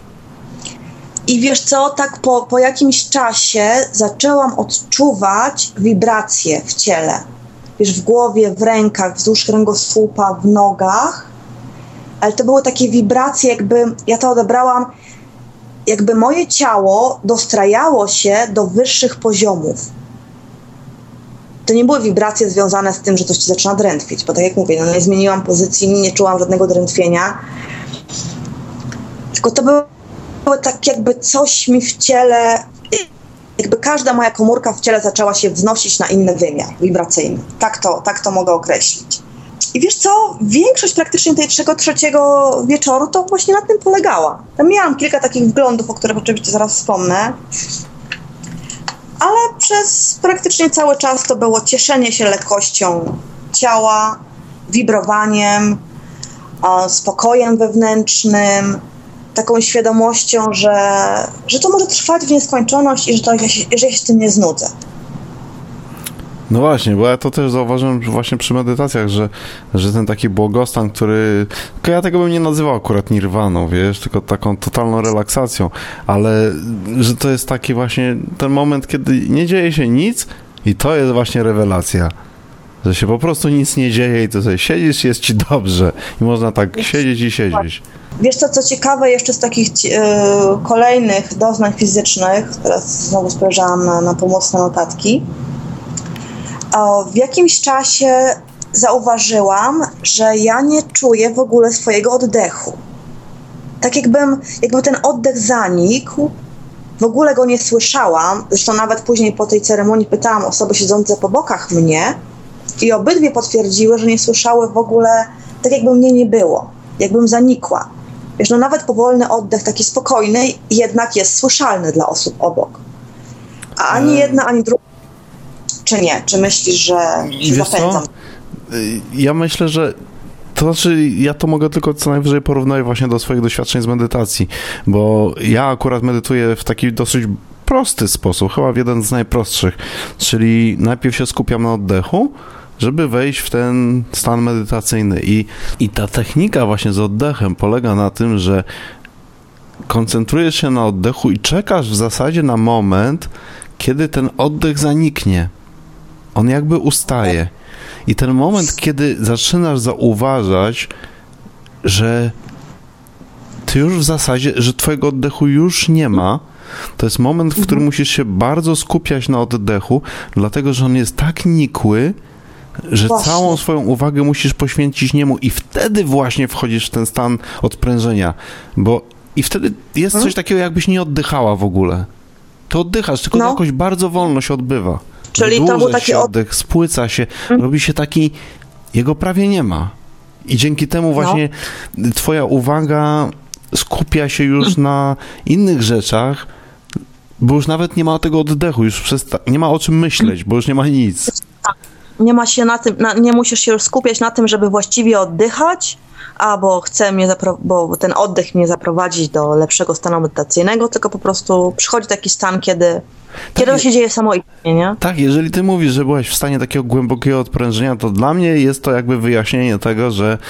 [SPEAKER 1] I wiesz co, tak po jakimś czasie zaczęłam odczuwać wibracje w ciele. Wiesz, w głowie, w rękach, wzdłuż kręgosłupa, w nogach. Ale to były takie wibracje, jakby ja to odebrałam, jakby moje ciało dostrajało się do wyższych poziomów. To nie były wibracje związane z tym, że coś ci zaczyna drętwieć, bo tak jak mówię, no nie zmieniłam pozycji, nie czułam żadnego drętwienia. Tylko to było tak jakby coś mi w ciele, jakby każda moja komórka w ciele zaczęła się wznosić na inny wymiar wibracyjny. Tak to mogę określić. I wiesz co, większość praktycznie tego trzeciego wieczoru to właśnie na tym polegała. Tam miałam kilka takich wglądów, o których oczywiście zaraz wspomnę, ale przez praktycznie cały czas to było cieszenie się lekkością ciała, wibrowaniem, spokojem wewnętrznym, taką świadomością, że to może trwać w nieskończoność i że ja się tym nie znudzę.
[SPEAKER 2] No właśnie, bo ja to też zauważyłem właśnie przy medytacjach, że ten taki błogostan, który... Tylko ja tego bym nie nazywał akurat nirwaną, wiesz, tylko taką totalną relaksacją, ale że to jest taki właśnie ten moment, kiedy nie dzieje się nic i to jest właśnie rewelacja. Że się po prostu nic nie dzieje i to sobie siedzisz, jest ci dobrze i można tak siedzieć i siedzieć.
[SPEAKER 1] Wiesz co ciekawe jeszcze z takich kolejnych doznań fizycznych, teraz znowu spojrzałam na pomocne notatki, w jakimś czasie zauważyłam, że ja nie czuję w ogóle swojego oddechu. Tak jakby ten oddech zanikł, w ogóle go nie słyszałam. Zresztą nawet później po tej ceremonii pytałam osoby siedzące po bokach mnie i obydwie potwierdziły, że nie słyszały w ogóle, tak jakby mnie nie było, jakbym zanikła. Wiesz, no nawet powolny oddech, taki spokojny, jednak jest słyszalny dla osób obok. A ani jedna, ani druga. Czy nie? Czy myślisz, że się zapędzam?
[SPEAKER 2] Ja myślę, że to znaczy, ja to mogę tylko co najwyżej porównać właśnie do swoich doświadczeń z medytacji, bo ja akurat medytuję w taki dosyć prosty sposób, chyba jeden z najprostszych, czyli najpierw się skupiam na oddechu, żeby wejść w ten stan medytacyjny i ta technika właśnie z oddechem polega na tym, że koncentrujesz się na oddechu i czekasz w zasadzie na moment, kiedy ten oddech zaniknie. On jakby ustaje. I ten moment, kiedy zaczynasz zauważać, że ty już w zasadzie, że twojego oddechu już nie ma, to jest moment, w którym musisz się bardzo skupiać na oddechu, dlatego, że on jest tak nikły, że całą swoją uwagę musisz poświęcić niemu i wtedy właśnie wchodzisz w ten stan odprężenia, i wtedy jest coś takiego, jakbyś nie oddychała w ogóle. To oddychasz, tylko jakoś bardzo wolno się odbywa.
[SPEAKER 1] Czyli to był taki
[SPEAKER 2] oddech, spłyca się, robi się taki, jego prawie nie ma. I dzięki temu właśnie twoja uwaga skupia się już na innych rzeczach, bo już nawet nie ma tego oddechu, już nie ma o czym myśleć, bo już nie ma nic.
[SPEAKER 1] Nie ma się na tym, nie musisz się już skupiać na tym, żeby właściwie oddychać, bo bo ten oddech mnie zaprowadzić do lepszego stanu medytacyjnego, tylko po prostu przychodzi taki stan, kiedy to się dzieje samoistnie, nie?
[SPEAKER 2] Tak, jeżeli ty mówisz, że byłaś w stanie takiego głębokiego odprężenia, to dla mnie jest to jakby wyjaśnienie tego, że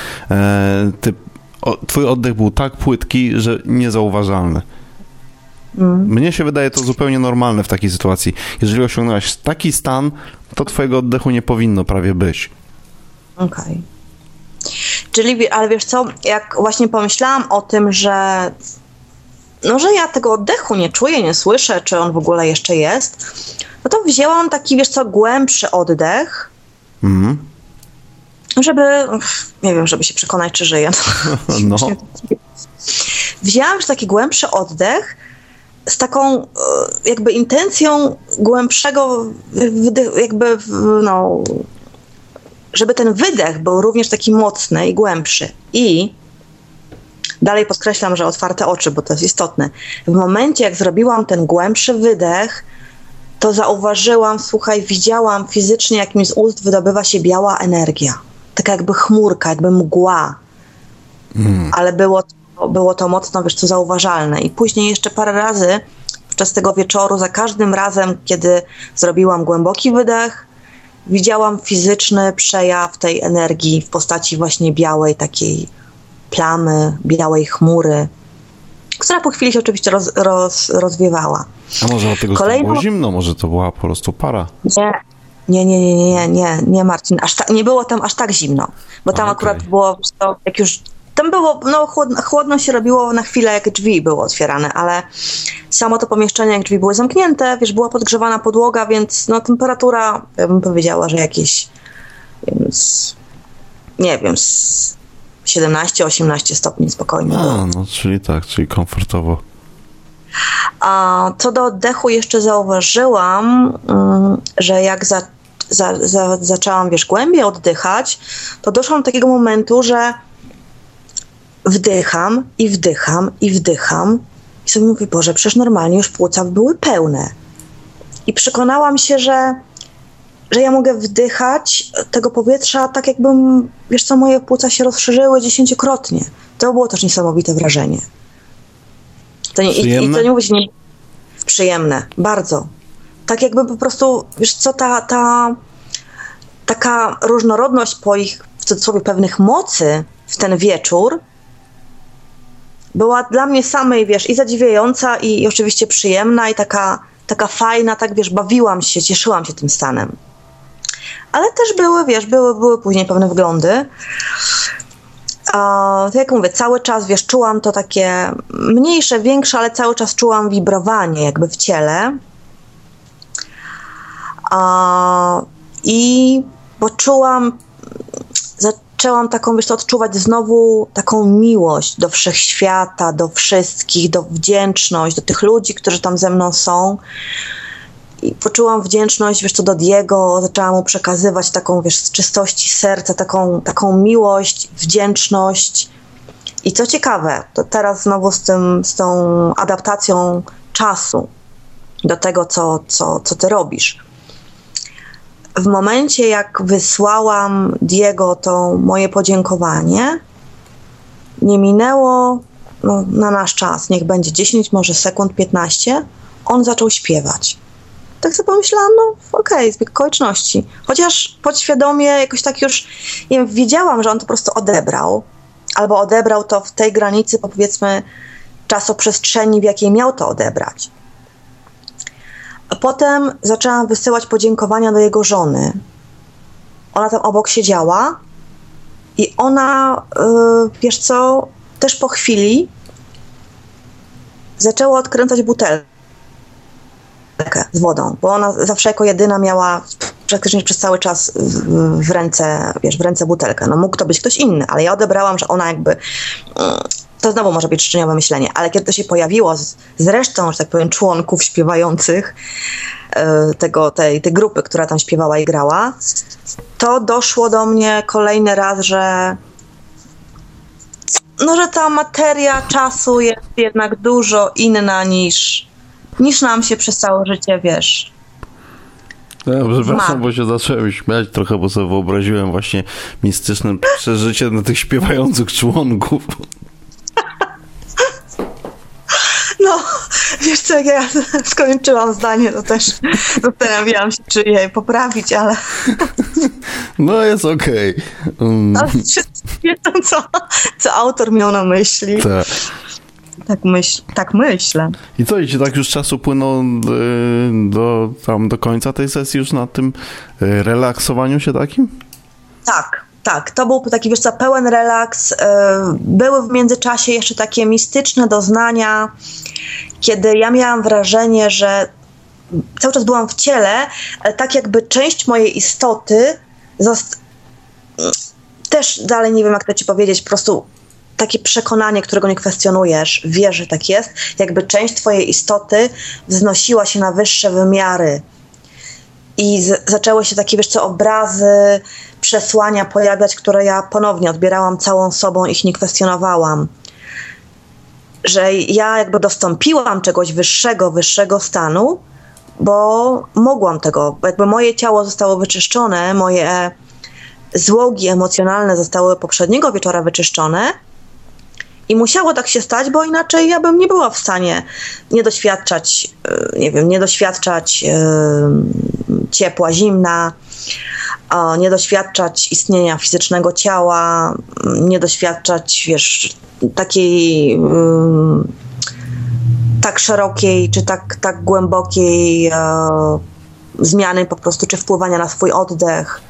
[SPEAKER 2] twój oddech był tak płytki, że niezauważalny. Mnie się wydaje to zupełnie normalne w takiej sytuacji. Jeżeli osiągnęłaś taki stan, to twojego oddechu nie powinno prawie być.
[SPEAKER 1] Okej. Czyli, ale wiesz co, jak właśnie pomyślałam o tym, że ja tego oddechu nie czuję, nie słyszę, czy on w ogóle jeszcze jest, no to wzięłam taki, wiesz co, głębszy oddech, żeby się przekonać, czy żyję.
[SPEAKER 2] No.
[SPEAKER 1] Wzięłam taki głębszy oddech z taką jakby intencją głębszego żeby ten wydech był również taki mocny i głębszy. I dalej podkreślam, że otwarte oczy, bo to jest istotne. W momencie, jak zrobiłam ten głębszy wydech, to zauważyłam, słuchaj, widziałam fizycznie, jak mi z ust wydobywa się biała energia. Taka jakby chmurka, jakby mgła. Ale było to mocno, wiesz co, zauważalne. I później jeszcze parę razy podczas tego wieczoru, za każdym razem, kiedy zrobiłam głęboki wydech, widziałam fizyczny przejaw tej energii w postaci właśnie białej takiej plamy, białej chmury, która po chwili się oczywiście rozwiewała.
[SPEAKER 2] A może dlatego było zimno? Może to była po prostu para?
[SPEAKER 1] Nie, Marcin. Nie było tam aż tak zimno, bo tam akurat było, jak już tam było, chłodno się robiło na chwilę, jak drzwi były otwierane, ale samo to pomieszczenie, jak drzwi były zamknięte, wiesz, była podgrzewana podłoga, więc temperatura, ja bym powiedziała, że jakieś, nie wiem, 17-18 stopni spokojnie.
[SPEAKER 2] Czyli komfortowo.
[SPEAKER 1] A co do oddechu jeszcze zauważyłam, że jak zaczęłam, wiesz, głębiej oddychać, to doszłam do takiego momentu, że wdycham i wdycham i wdycham i sobie mówię, Boże, przecież normalnie już płuca były pełne. I przekonałam się, że ja mogę wdychać tego powietrza tak jakbym, wiesz co, moje płuca się rozszerzyły 10-krotnie. To było też niesamowite wrażenie.
[SPEAKER 2] Przyjemne?
[SPEAKER 1] I to nie mówię, przyjemne, bardzo. Tak jakby po prostu, wiesz co, taka różnorodność po ich, w cudzysłowie, pewnych mocy w ten wieczór była dla mnie samej, wiesz, i zadziwiająca, i oczywiście przyjemna, i taka fajna, tak, wiesz, bawiłam się, cieszyłam się tym stanem. Ale też były później pewne wglądy. Tak jak mówię, cały czas, wiesz, czułam to takie mniejsze, większe, ale cały czas czułam wibrowanie jakby w ciele. I zaczęłam taką, wiesz, odczuwać znowu taką miłość do wszechświata, do wszystkich, do wdzięczność, do tych ludzi, którzy tam ze mną są. I poczułam wdzięczność, wiesz co, do Diego, zaczęłam mu przekazywać taką, wiesz, z czystości serca, taką miłość, wdzięczność. I co ciekawe, to teraz znowu z tą adaptacją czasu do tego, co ty robisz. W momencie, jak wysłałam Diego to moje podziękowanie, nie minęło, na nasz czas, niech będzie 10, może sekund, 15, on zaczął śpiewać. Tak sobie pomyślałam, zbieg okoliczności. Chociaż podświadomie jakoś tak już, nie wiem, wiedziałam, że on to po prostu odebrał. Albo odebrał to w tej granicy, powiedzmy, czasoprzestrzeni, w jakiej miał to odebrać. A potem zaczęłam wysyłać podziękowania do jego żony. Ona tam obok siedziała i ona, wiesz co, też po chwili zaczęła odkręcać butelkę z wodą, bo ona zawsze jako jedyna miała praktycznie przez cały czas w ręce butelkę. Mógł to być ktoś inny, ale ja odebrałam, że ona jakby, to znowu może być życzeniowe myślenie, ale kiedy to się pojawiło z resztą, że tak powiem, członków śpiewających tej grupy, która tam śpiewała i grała, to doszło do mnie kolejny raz, że ta materia czasu jest jednak dużo inna niż nam się przez całe życie, wiesz.
[SPEAKER 2] Przepraszam, bo się zacząłem śmiać trochę, bo sobie wyobraziłem właśnie mistyczne przeżycie na tych śpiewających członków.
[SPEAKER 1] Wiesz co, jak ja skończyłam zdanie, to też zastanawiałam się, czy je poprawić, ale...
[SPEAKER 2] Jest okej.
[SPEAKER 1] Ale wiedzą, co autor miał na myśli. Tak myślę.
[SPEAKER 2] I co, i ci tak już czasu płynął do końca tej sesji już na tym relaksowaniu się takim? Tak. To był taki, wiesz co, pełen relaks. Były w międzyczasie jeszcze takie mistyczne doznania, kiedy ja miałam wrażenie, że cały czas byłam w ciele, ale tak jakby część mojej istoty też dalej nie wiem, jak to ci powiedzieć, po prostu takie przekonanie, którego nie kwestionujesz, wiesz, że tak jest, jakby część twojej istoty wznosiła się na wyższe wymiary.
[SPEAKER 1] i zaczęły się takie, obrazy, przesłania pojawiać, które ja ponownie odbierałam całą sobą, ich nie kwestionowałam. Że ja jakby dostąpiłam czegoś wyższego stanu, bo mogłam tego, bo jakby moje ciało zostało wyczyszczone, moje złogi emocjonalne zostały poprzedniego wieczora wyczyszczone i musiało tak się stać, bo inaczej ja bym nie była w stanie nie doświadczać ciepła, zimna, nie doświadczać istnienia fizycznego ciała, nie doświadczać, takiej tak szerokiej, czy tak głębokiej zmiany po prostu, czy wpływania na swój oddech.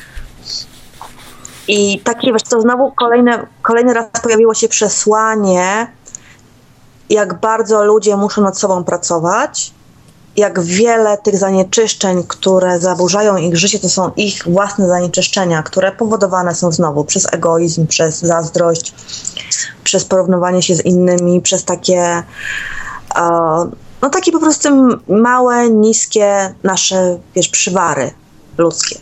[SPEAKER 1] I takie, znowu kolejny raz pojawiło się przesłanie, jak bardzo ludzie muszą nad sobą pracować, jak wiele tych zanieczyszczeń, które zaburzają ich życie, to są ich własne zanieczyszczenia, które powodowane są znowu przez egoizm, przez zazdrość, przez porównywanie się z innymi, przez takie takie po prostu małe, niskie nasze, przywary ludzkie.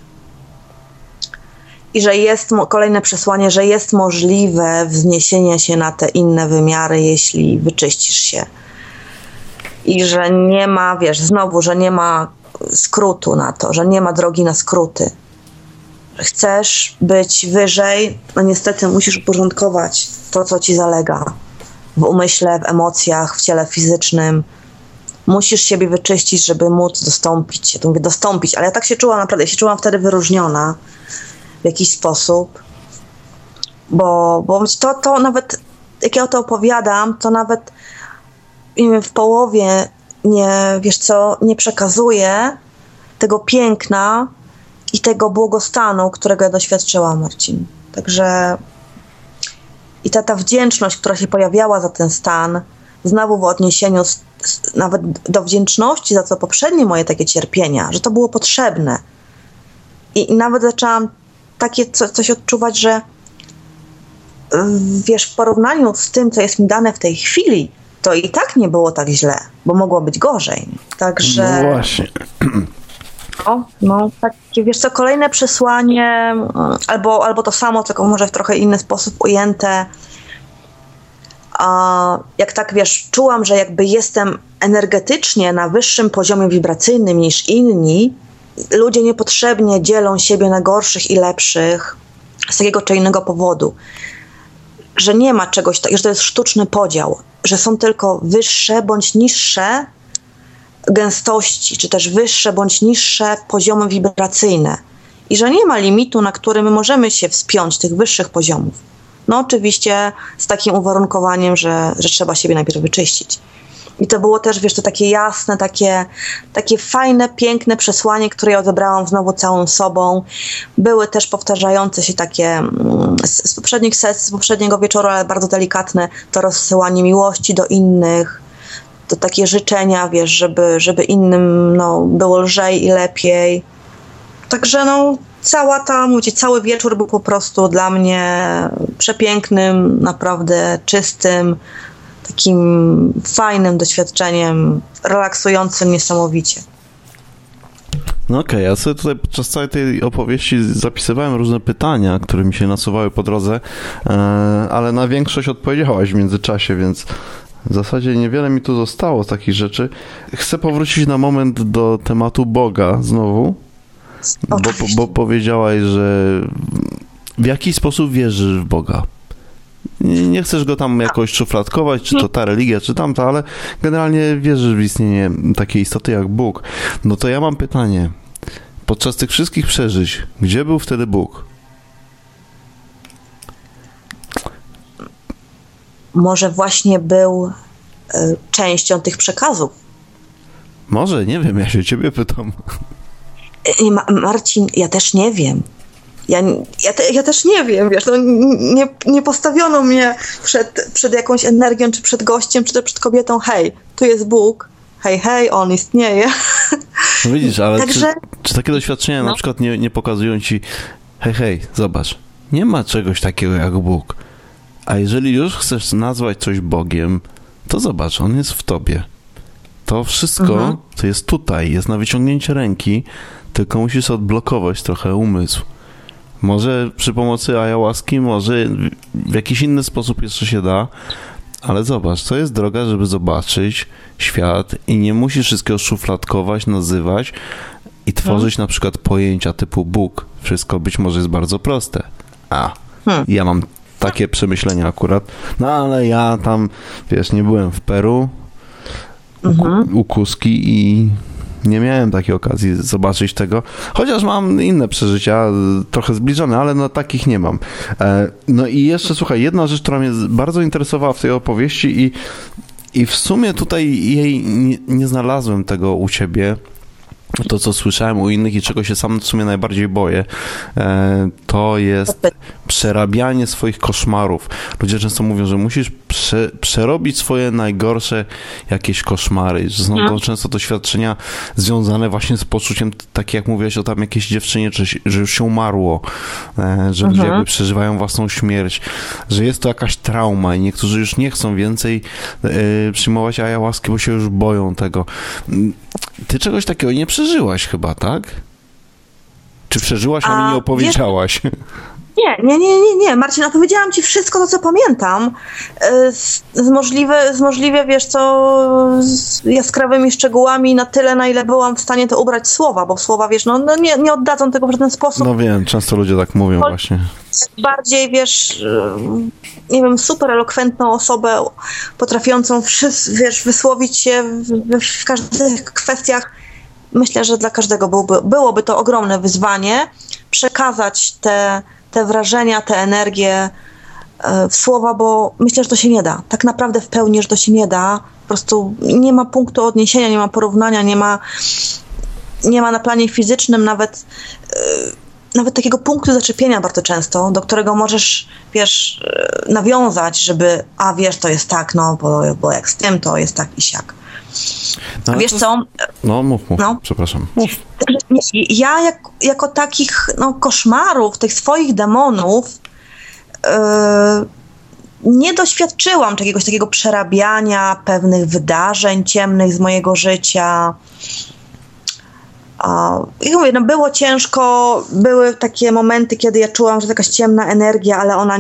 [SPEAKER 1] I że jest kolejne przesłanie, że jest możliwe wzniesienie się na te inne wymiary, jeśli wyczyścisz się. I że nie ma, że nie ma skrótu na to, że nie ma drogi na skróty. Chcesz być wyżej, niestety musisz uporządkować to, co ci zalega w umyśle, w emocjach, w ciele fizycznym. Musisz siebie wyczyścić, żeby móc dostąpić. Ja to mówię dostąpić, ale ja tak się czułam naprawdę, ja się czułam wtedy wyróżniona w jakiś sposób, bo to nawet, jak ja o to opowiadam, to nawet w połowie nie przekazuje tego piękna i tego błogostanu, którego ja doświadczyłam, Marcin. Także i ta wdzięczność, która się pojawiała za ten stan, znowu w odniesieniu nawet do wdzięczności za to poprzednie moje takie cierpienia, że to było potrzebne. I nawet zaczęłam takie coś odczuwać, że w porównaniu z tym, co jest mi dane w tej chwili, to i tak nie było tak źle, bo mogło być gorzej. Także...
[SPEAKER 2] No właśnie.
[SPEAKER 1] Takie, kolejne przesłanie, albo to samo, tylko może w trochę inny sposób ujęte. Jak tak, czułam, że jakby jestem energetycznie na wyższym poziomie wibracyjnym niż inni, ludzie niepotrzebnie dzielą siebie na gorszych i lepszych z takiego czy innego powodu. Że nie ma czegoś takiego, że to jest sztuczny podział, że są tylko wyższe bądź niższe gęstości, czy też wyższe bądź niższe poziomy wibracyjne. I że nie ma limitu, na który my możemy się wspiąć, tych wyższych poziomów. No oczywiście z takim uwarunkowaniem, że trzeba siebie najpierw wyczyścić. I to było też, to takie jasne, takie fajne, piękne przesłanie, które ja odebrałam znowu całą sobą. Były też powtarzające się takie z poprzednich sesji, z poprzedniego wieczoru, ale bardzo delikatne, to rozsyłanie miłości do innych, to takie życzenia, żeby innym było lżej i lepiej. Także cały wieczór był po prostu dla mnie przepięknym, naprawdę czystym, takim fajnym doświadczeniem, relaksującym niesamowicie.
[SPEAKER 2] No okej, ja sobie tutaj podczas całej tej opowieści zapisywałem różne pytania, które mi się nasuwały po drodze, ale na większość odpowiedziałaś w międzyczasie, więc w zasadzie niewiele mi tu zostało z takich rzeczy. Chcę powrócić na moment do tematu Boga znowu, bo powiedziałaś, że w jaki sposób wierzysz w Boga. Nie chcesz go tam jakoś szufladkować, czy to ta religia, czy tamta, ale generalnie wierzysz w istnienie takiej istoty jak Bóg. No to ja mam pytanie. Podczas tych wszystkich przeżyć, gdzie był wtedy Bóg?
[SPEAKER 1] Może właśnie był częścią tych przekazów.
[SPEAKER 2] Może, nie wiem, ja się ciebie pytam.
[SPEAKER 1] Marcin, ja też nie wiem. Ja też nie wiem, nie postawiono mnie przed jakąś energią, czy przed gościem, czy przed kobietą, hej, tu jest Bóg, hej, on istnieje.
[SPEAKER 2] No widzisz, ale także... czy takie doświadczenia na przykład nie pokazują ci, hej, zobacz, nie ma czegoś takiego jak Bóg, a jeżeli już chcesz nazwać coś Bogiem, to zobacz, on jest w tobie. To wszystko, co jest tutaj, jest na wyciągnięcie ręki, tylko musisz odblokować trochę umysł. Może przy pomocy ayahuaski, może w jakiś inny sposób jeszcze się da, ale zobacz, to jest droga, żeby zobaczyć świat i nie musisz wszystkiego szufladkować, nazywać i tworzyć na przykład pojęcia typu Bóg. Wszystko być może jest bardzo proste. Ja mam takie przemyślenia akurat, no ale ja tam, wiesz, nie byłem w Peru u Kuski i nie miałem takiej okazji zobaczyć tego, chociaż mam inne przeżycia, trochę zbliżone, ale no takich nie mam. No i jeszcze, słuchaj, jedna rzecz, która mnie bardzo interesowała w tej opowieści i w sumie tutaj jej nie znalazłem tego u ciebie, to, co słyszałem u innych i czego się sam w sumie najbardziej boję, to jest przerabianie swoich koszmarów. Ludzie często mówią, że musisz przerobić swoje najgorsze jakieś koszmary. Że są to często doświadczenia związane właśnie z poczuciem, tak jak mówiłaś o tam jakiejś dziewczynie, że już się umarło, że ludzie jakby przeżywają własną śmierć, że jest to jakaś trauma i niektórzy już nie chcą więcej przyjmować ayahuaski, bo się już boją tego. Ty czegoś takiego nie przeżyłaś chyba, tak? Czy przeżyłaś, a mi nie opowiedziałaś?
[SPEAKER 1] Nie, Marcin, opowiedziałam ci wszystko to, co pamiętam. Z możliwie, wiesz co, z jaskrawymi szczegółami na tyle, na ile byłam w stanie to ubrać w słowa, bo w słowa, wiesz, no nie oddadzą tego w żaden sposób.
[SPEAKER 2] No wiem, często ludzie tak mówią właśnie.
[SPEAKER 1] Bardziej, wiesz, nie wiem, super elokwentną osobę, potrafiącą, wiesz, wysłowić się w każdych kwestiach. Myślę, że dla każdego byłoby to ogromne wyzwanie przekazać te wrażenia, te energię w słowa, bo myślę, że to się nie da. Tak naprawdę w pełni, że to się nie da. Po prostu nie ma punktu odniesienia, nie ma porównania, nie ma na planie fizycznym nawet takiego punktu zaczepienia bardzo często, do którego możesz, wiesz, nawiązać, żeby, wiesz, to jest tak, no, bo jak z tym, to jest tak i siak.
[SPEAKER 2] No,
[SPEAKER 1] wiesz co?
[SPEAKER 2] No, mów. No. Przepraszam. Mów.
[SPEAKER 1] Ja jako takich koszmarów, tych swoich demonów nie doświadczyłam czegoś takiego przerabiania pewnych wydarzeń ciemnych z mojego życia. I mówię, było ciężko, były takie momenty, kiedy ja czułam, że jakaś ciemna energia, ale ona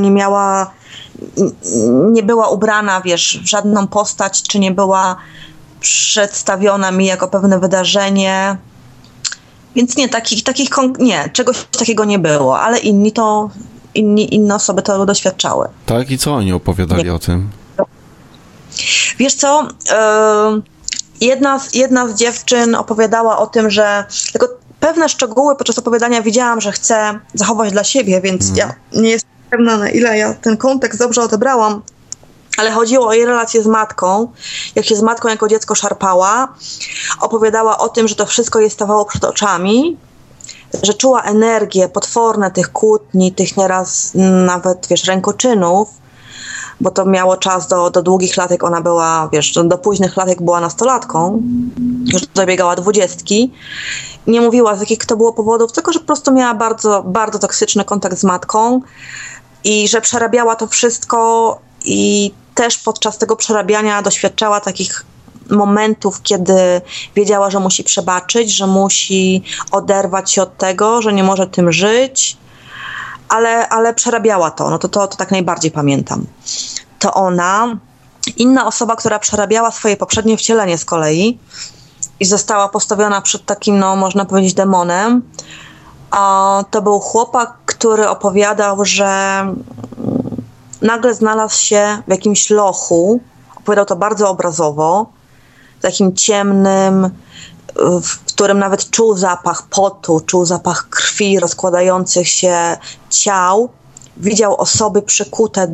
[SPEAKER 1] nie była ubrana, wiesz, w żadną postać, czy nie była przedstawiona mi jako pewne wydarzenie. Więc czegoś takiego nie było, ale inne osoby to doświadczały.
[SPEAKER 2] Tak, i co oni opowiadali o tym?
[SPEAKER 1] Wiesz co, jedna z dziewczyn opowiadała o tym, że tylko pewne szczegóły podczas opowiadania widziałam, że chcę zachować dla siebie, więc ja nie jestem pewna, na ile ja ten kontekst dobrze odebrałam, ale chodziło o jej relację z matką, jak się z matką jako dziecko szarpała. Opowiadała o tym, że to wszystko jej stawało przed oczami, że czuła energię potworne tych kłótni, tych nieraz nawet, wiesz, rękoczynów, bo to miało czas do długich lat, jak ona była, wiesz, do późnych lat, jak była nastolatką, już dobiegała 20. Nie mówiła, z jakich to było powodów, tylko że po prostu miała bardzo, bardzo toksyczny kontakt z matką i że przerabiała to wszystko i też podczas tego przerabiania doświadczała takich momentów, kiedy wiedziała, że musi przebaczyć, że musi oderwać się od tego, że nie może tym żyć, ale przerabiała to. No to tak najbardziej pamiętam. To ona. Inna osoba, która przerabiała swoje poprzednie wcielenie z kolei i została postawiona przed takim, no można powiedzieć, demonem, to był chłopak, który opowiadał, że nagle znalazł się w jakimś lochu. Opowiadał to bardzo obrazowo, takim ciemnym, w którym nawet czuł zapach potu, czuł zapach krwi, rozkładających się ciał. Widział osoby przykute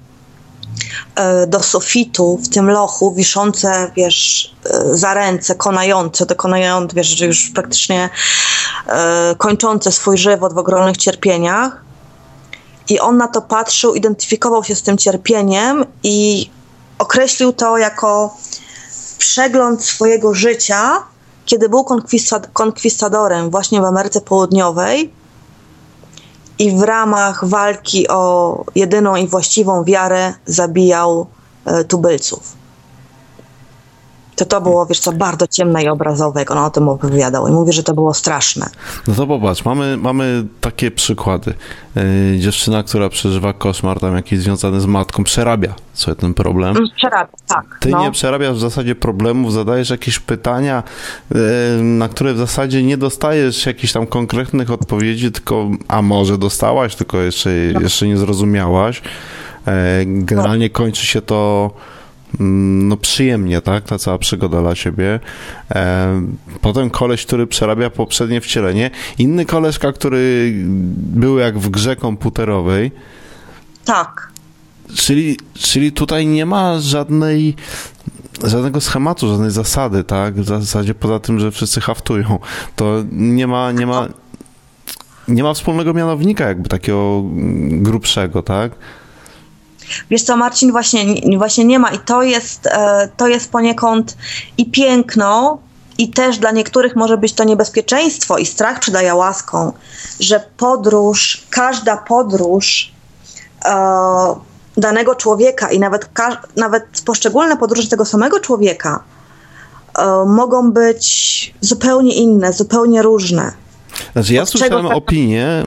[SPEAKER 1] do sufitu w tym lochu, wiszące, wiesz, za ręce, konające, wiesz, że już praktycznie kończące swój żywot w ogromnych cierpieniach. I on na to patrzył, identyfikował się z tym cierpieniem i określił to jako przegląd swojego życia, kiedy był konkwistadorem właśnie w Ameryce Południowej i w ramach walki o jedyną i właściwą wiarę zabijał tubylców. To było, wiesz co, bardzo ciemne i obrazowe, jak ona o tym opowiadała. I mówię, że to było straszne.
[SPEAKER 2] No to popatrz, mamy takie przykłady. Dziewczyna, która przeżywa koszmar tam jakiś związany z matką, przerabia sobie ten problem.
[SPEAKER 1] Przerabia, tak.
[SPEAKER 2] Ty nie przerabiasz w zasadzie problemów, zadajesz jakieś pytania, na które w zasadzie nie dostajesz jakichś tam konkretnych odpowiedzi, tylko a może dostałaś, tylko jeszcze nie zrozumiałaś. Generalnie kończy się to przyjemnie, tak? Ta cała przygoda dla ciebie. Potem koleś, który przerabia poprzednie wcielenie. Inny koleżka, który był jak w grze komputerowej.
[SPEAKER 1] Tak.
[SPEAKER 2] Czyli tutaj nie ma żadnego schematu, żadnej zasady, tak? W zasadzie poza tym, że wszyscy haftują. To nie ma wspólnego mianownika jakby takiego grubszego, tak?
[SPEAKER 1] Wiesz co, Marcin, właśnie nie ma i to jest poniekąd i piękno, i też dla niektórych może być to niebezpieczeństwo i strach przed ayahuaską, że każda podróż danego człowieka i nawet poszczególne podróże tego samego człowieka mogą być zupełnie inne, zupełnie różne.
[SPEAKER 2] Znaczy ja słyszałem opinię,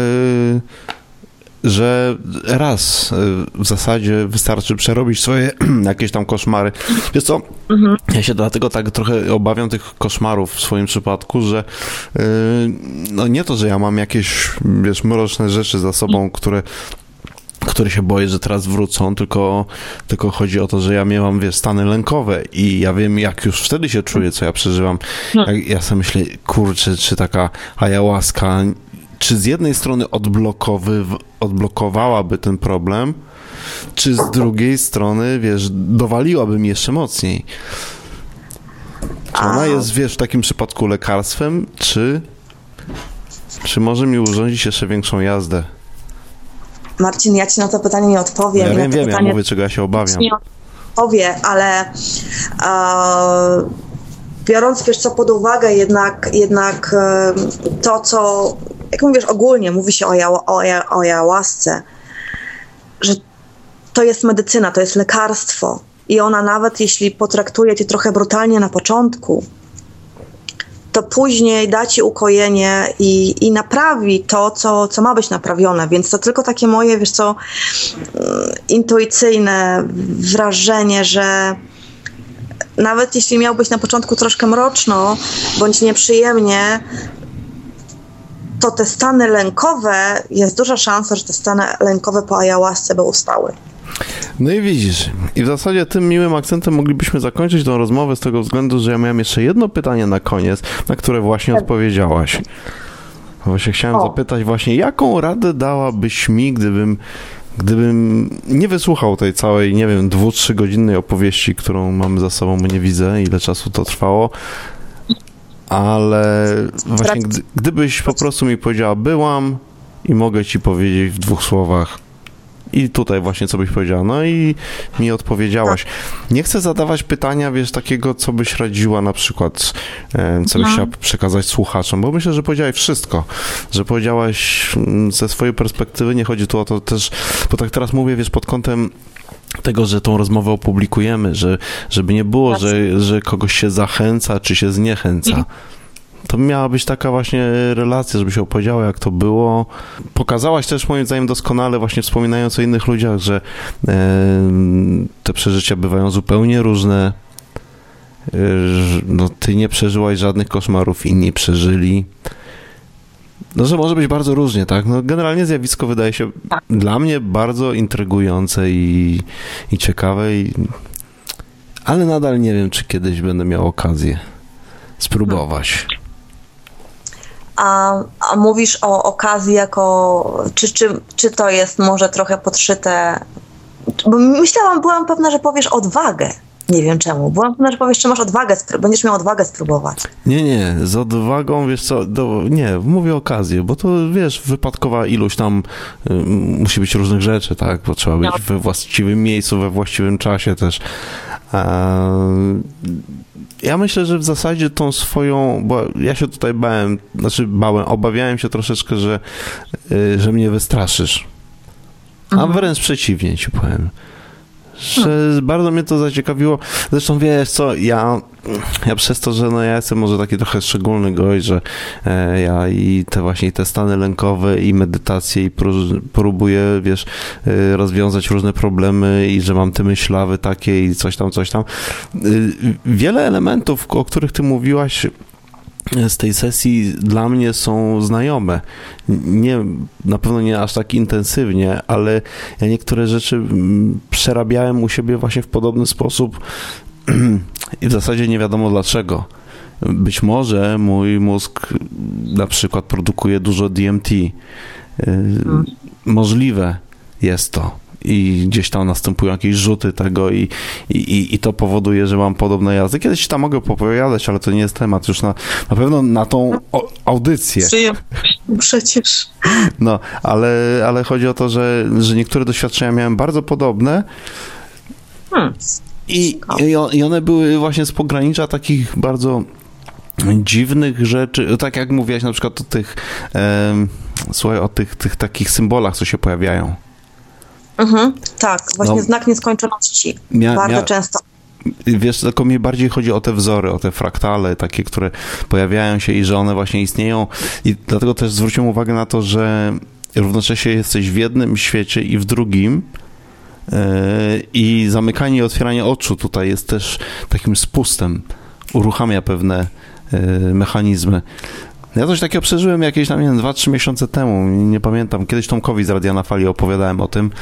[SPEAKER 2] że raz w zasadzie wystarczy przerobić swoje jakieś tam koszmary. Wiesz co, ja się dlatego tak trochę obawiam tych koszmarów w swoim przypadku, że nie to, że ja mam jakieś, wiesz, mroczne rzeczy za sobą, które się boję, że teraz wrócą, tylko chodzi o to, że ja miałam, wiesz, stany lękowe i ja wiem, jak już wtedy się czuję, co ja przeżywam. Ja sobie myślę, kurczę, czy taka ayahuasca, czy z jednej strony odblokowałaby ten problem, czy z drugiej strony, wiesz, dowaliłaby mi jeszcze mocniej. Czy ona jest, wiesz, w takim przypadku lekarstwem, czy może mi urządzić jeszcze większą jazdę?
[SPEAKER 1] Marcin, ja ci na to pytanie nie odpowiem.
[SPEAKER 2] Ja mówię, czego ja się obawiam.
[SPEAKER 1] Nie odpowie, ale biorąc, wiesz co, pod uwagę jednak to, co, jak mówisz, ogólnie mówi się o ayahuasce, że to jest medycyna, to jest lekarstwo i ona nawet jeśli potraktuje cię trochę brutalnie na początku, to później da ci ukojenie i naprawi to, co ma być naprawione. Więc to tylko takie moje, wiesz co, intuicyjne wrażenie, że nawet jeśli miał być na początku troszkę mroczno bądź nieprzyjemnie, to te stany lękowe, jest duża szansa, że te stany lękowe po ayahuasce by ustały.
[SPEAKER 2] No i widzisz, i w zasadzie tym miłym akcentem moglibyśmy zakończyć tę rozmowę z tego względu, że ja miałem jeszcze jedno pytanie na koniec, na które właśnie odpowiedziałaś. Właśnie chciałem zapytać właśnie, jaką radę dałabyś mi, gdybym nie wysłuchał tej całej, nie wiem, 2-3 godzinnej opowieści, którą mamy za sobą, bo nie widzę, ile czasu to trwało, ale właśnie gdybyś po prostu mi powiedziała, byłam i mogę ci powiedzieć w 2 słowach, i tutaj właśnie co byś powiedziała. No i mi odpowiedziałaś. Nie chcę zadawać pytania, wiesz, takiego, co byś radziła na przykład, co byś chciała przekazać słuchaczom, bo myślę, że powiedziałaś wszystko, że powiedziałaś ze swojej perspektywy, nie chodzi tu o to też, bo tak teraz mówię, wiesz, pod kątem tego, że tą rozmowę opublikujemy, żeby nie było, że kogoś się zachęca, czy się zniechęca. To miała być taka właśnie relacja, żeby się opowiedziała, jak to było. Pokazałaś też moim zdaniem doskonale, właśnie wspominając o innych ludziach, że te przeżycia bywają zupełnie różne. No, ty nie przeżyłaś żadnych koszmarów, inni przeżyli. No, że może być bardzo różnie, tak? No, generalnie zjawisko wydaje się dla mnie bardzo intrygujące i ciekawe, ale nadal nie wiem, czy kiedyś będę miał okazję spróbować.
[SPEAKER 1] A mówisz o okazji jako... Czy to jest może trochę podszyte... Bo byłam pewna, że powiesz odwagę. Nie wiem czemu. Byłam pewna, że powiesz, czy masz odwagę, będziesz miał odwagę spróbować.
[SPEAKER 2] Nie, z odwagą, wiesz co, nie, mówię okazję, bo to, wiesz, wypadkowa ilość tam musi być różnych rzeczy, tak, bo trzeba być we właściwym miejscu, we właściwym czasie też. Ja myślę, że w zasadzie tą swoją, bo ja się tutaj obawiałem się troszeczkę, że mnie wystraszysz. A wręcz przeciwnie ci powiem. że bardzo mnie to zaciekawiło. Zresztą wiesz co, ja przez to, że ja jestem może taki trochę szczególny gość, że ja i te stany lękowe i medytacje i próbuję, wiesz, rozwiązać różne problemy i że mam te myślawy takie i coś tam. Wiele elementów, o których ty mówiłaś z tej sesji dla mnie są znajome. Na pewno nie aż tak intensywnie, ale ja niektóre rzeczy przerabiałem u siebie właśnie w podobny sposób i w zasadzie nie wiadomo dlaczego. Być może mój mózg na przykład produkuje dużo DMT. Możliwe jest to. I gdzieś tam następują jakieś rzuty tego i to powoduje, że mam podobne jazdy. Kiedyś tam mogę popowiadać, ale to nie jest temat już na pewno na tą audycję.
[SPEAKER 1] Przecież.
[SPEAKER 2] No, ale chodzi o to, że niektóre doświadczenia miałem bardzo podobne i one były właśnie z pogranicza takich bardzo dziwnych rzeczy, tak jak mówiłaś na przykład o tych takich symbolach, co się pojawiają.
[SPEAKER 1] Tak, właśnie znak nieskończoności. Bardzo często.
[SPEAKER 2] Wiesz, tylko mi bardziej chodzi o te wzory, o te fraktale, takie, które pojawiają się i że one właśnie istnieją. I dlatego też zwróciłem uwagę na to, że równocześnie jesteś w jednym świecie i w drugim. I zamykanie i otwieranie oczu tutaj jest też takim spustem. Uruchamia pewne mechanizmy. Ja coś takiego przeżyłem jakieś tam, nie wiem, 2-3 miesiące temu, nie pamiętam. Kiedyś Tomkowi z Radia na Fali opowiadałem o tym.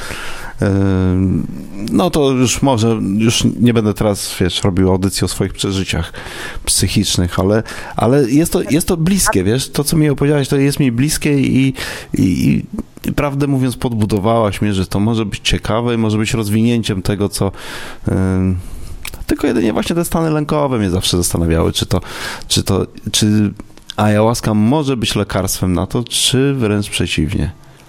[SPEAKER 2] No to już już nie będę teraz, wiesz, robił audycji o swoich przeżyciach psychicznych, ale jest to bliskie, wiesz, to co mi opowiedziałeś, to jest mi bliskie i prawdę mówiąc podbudowałaś mnie, że to może być ciekawe i może być rozwinięciem tego, co... Tylko jedynie właśnie te stany lękowe mnie zawsze zastanawiały, czy ayahuasca może być lekarstwem na to, czy wręcz przeciwnie?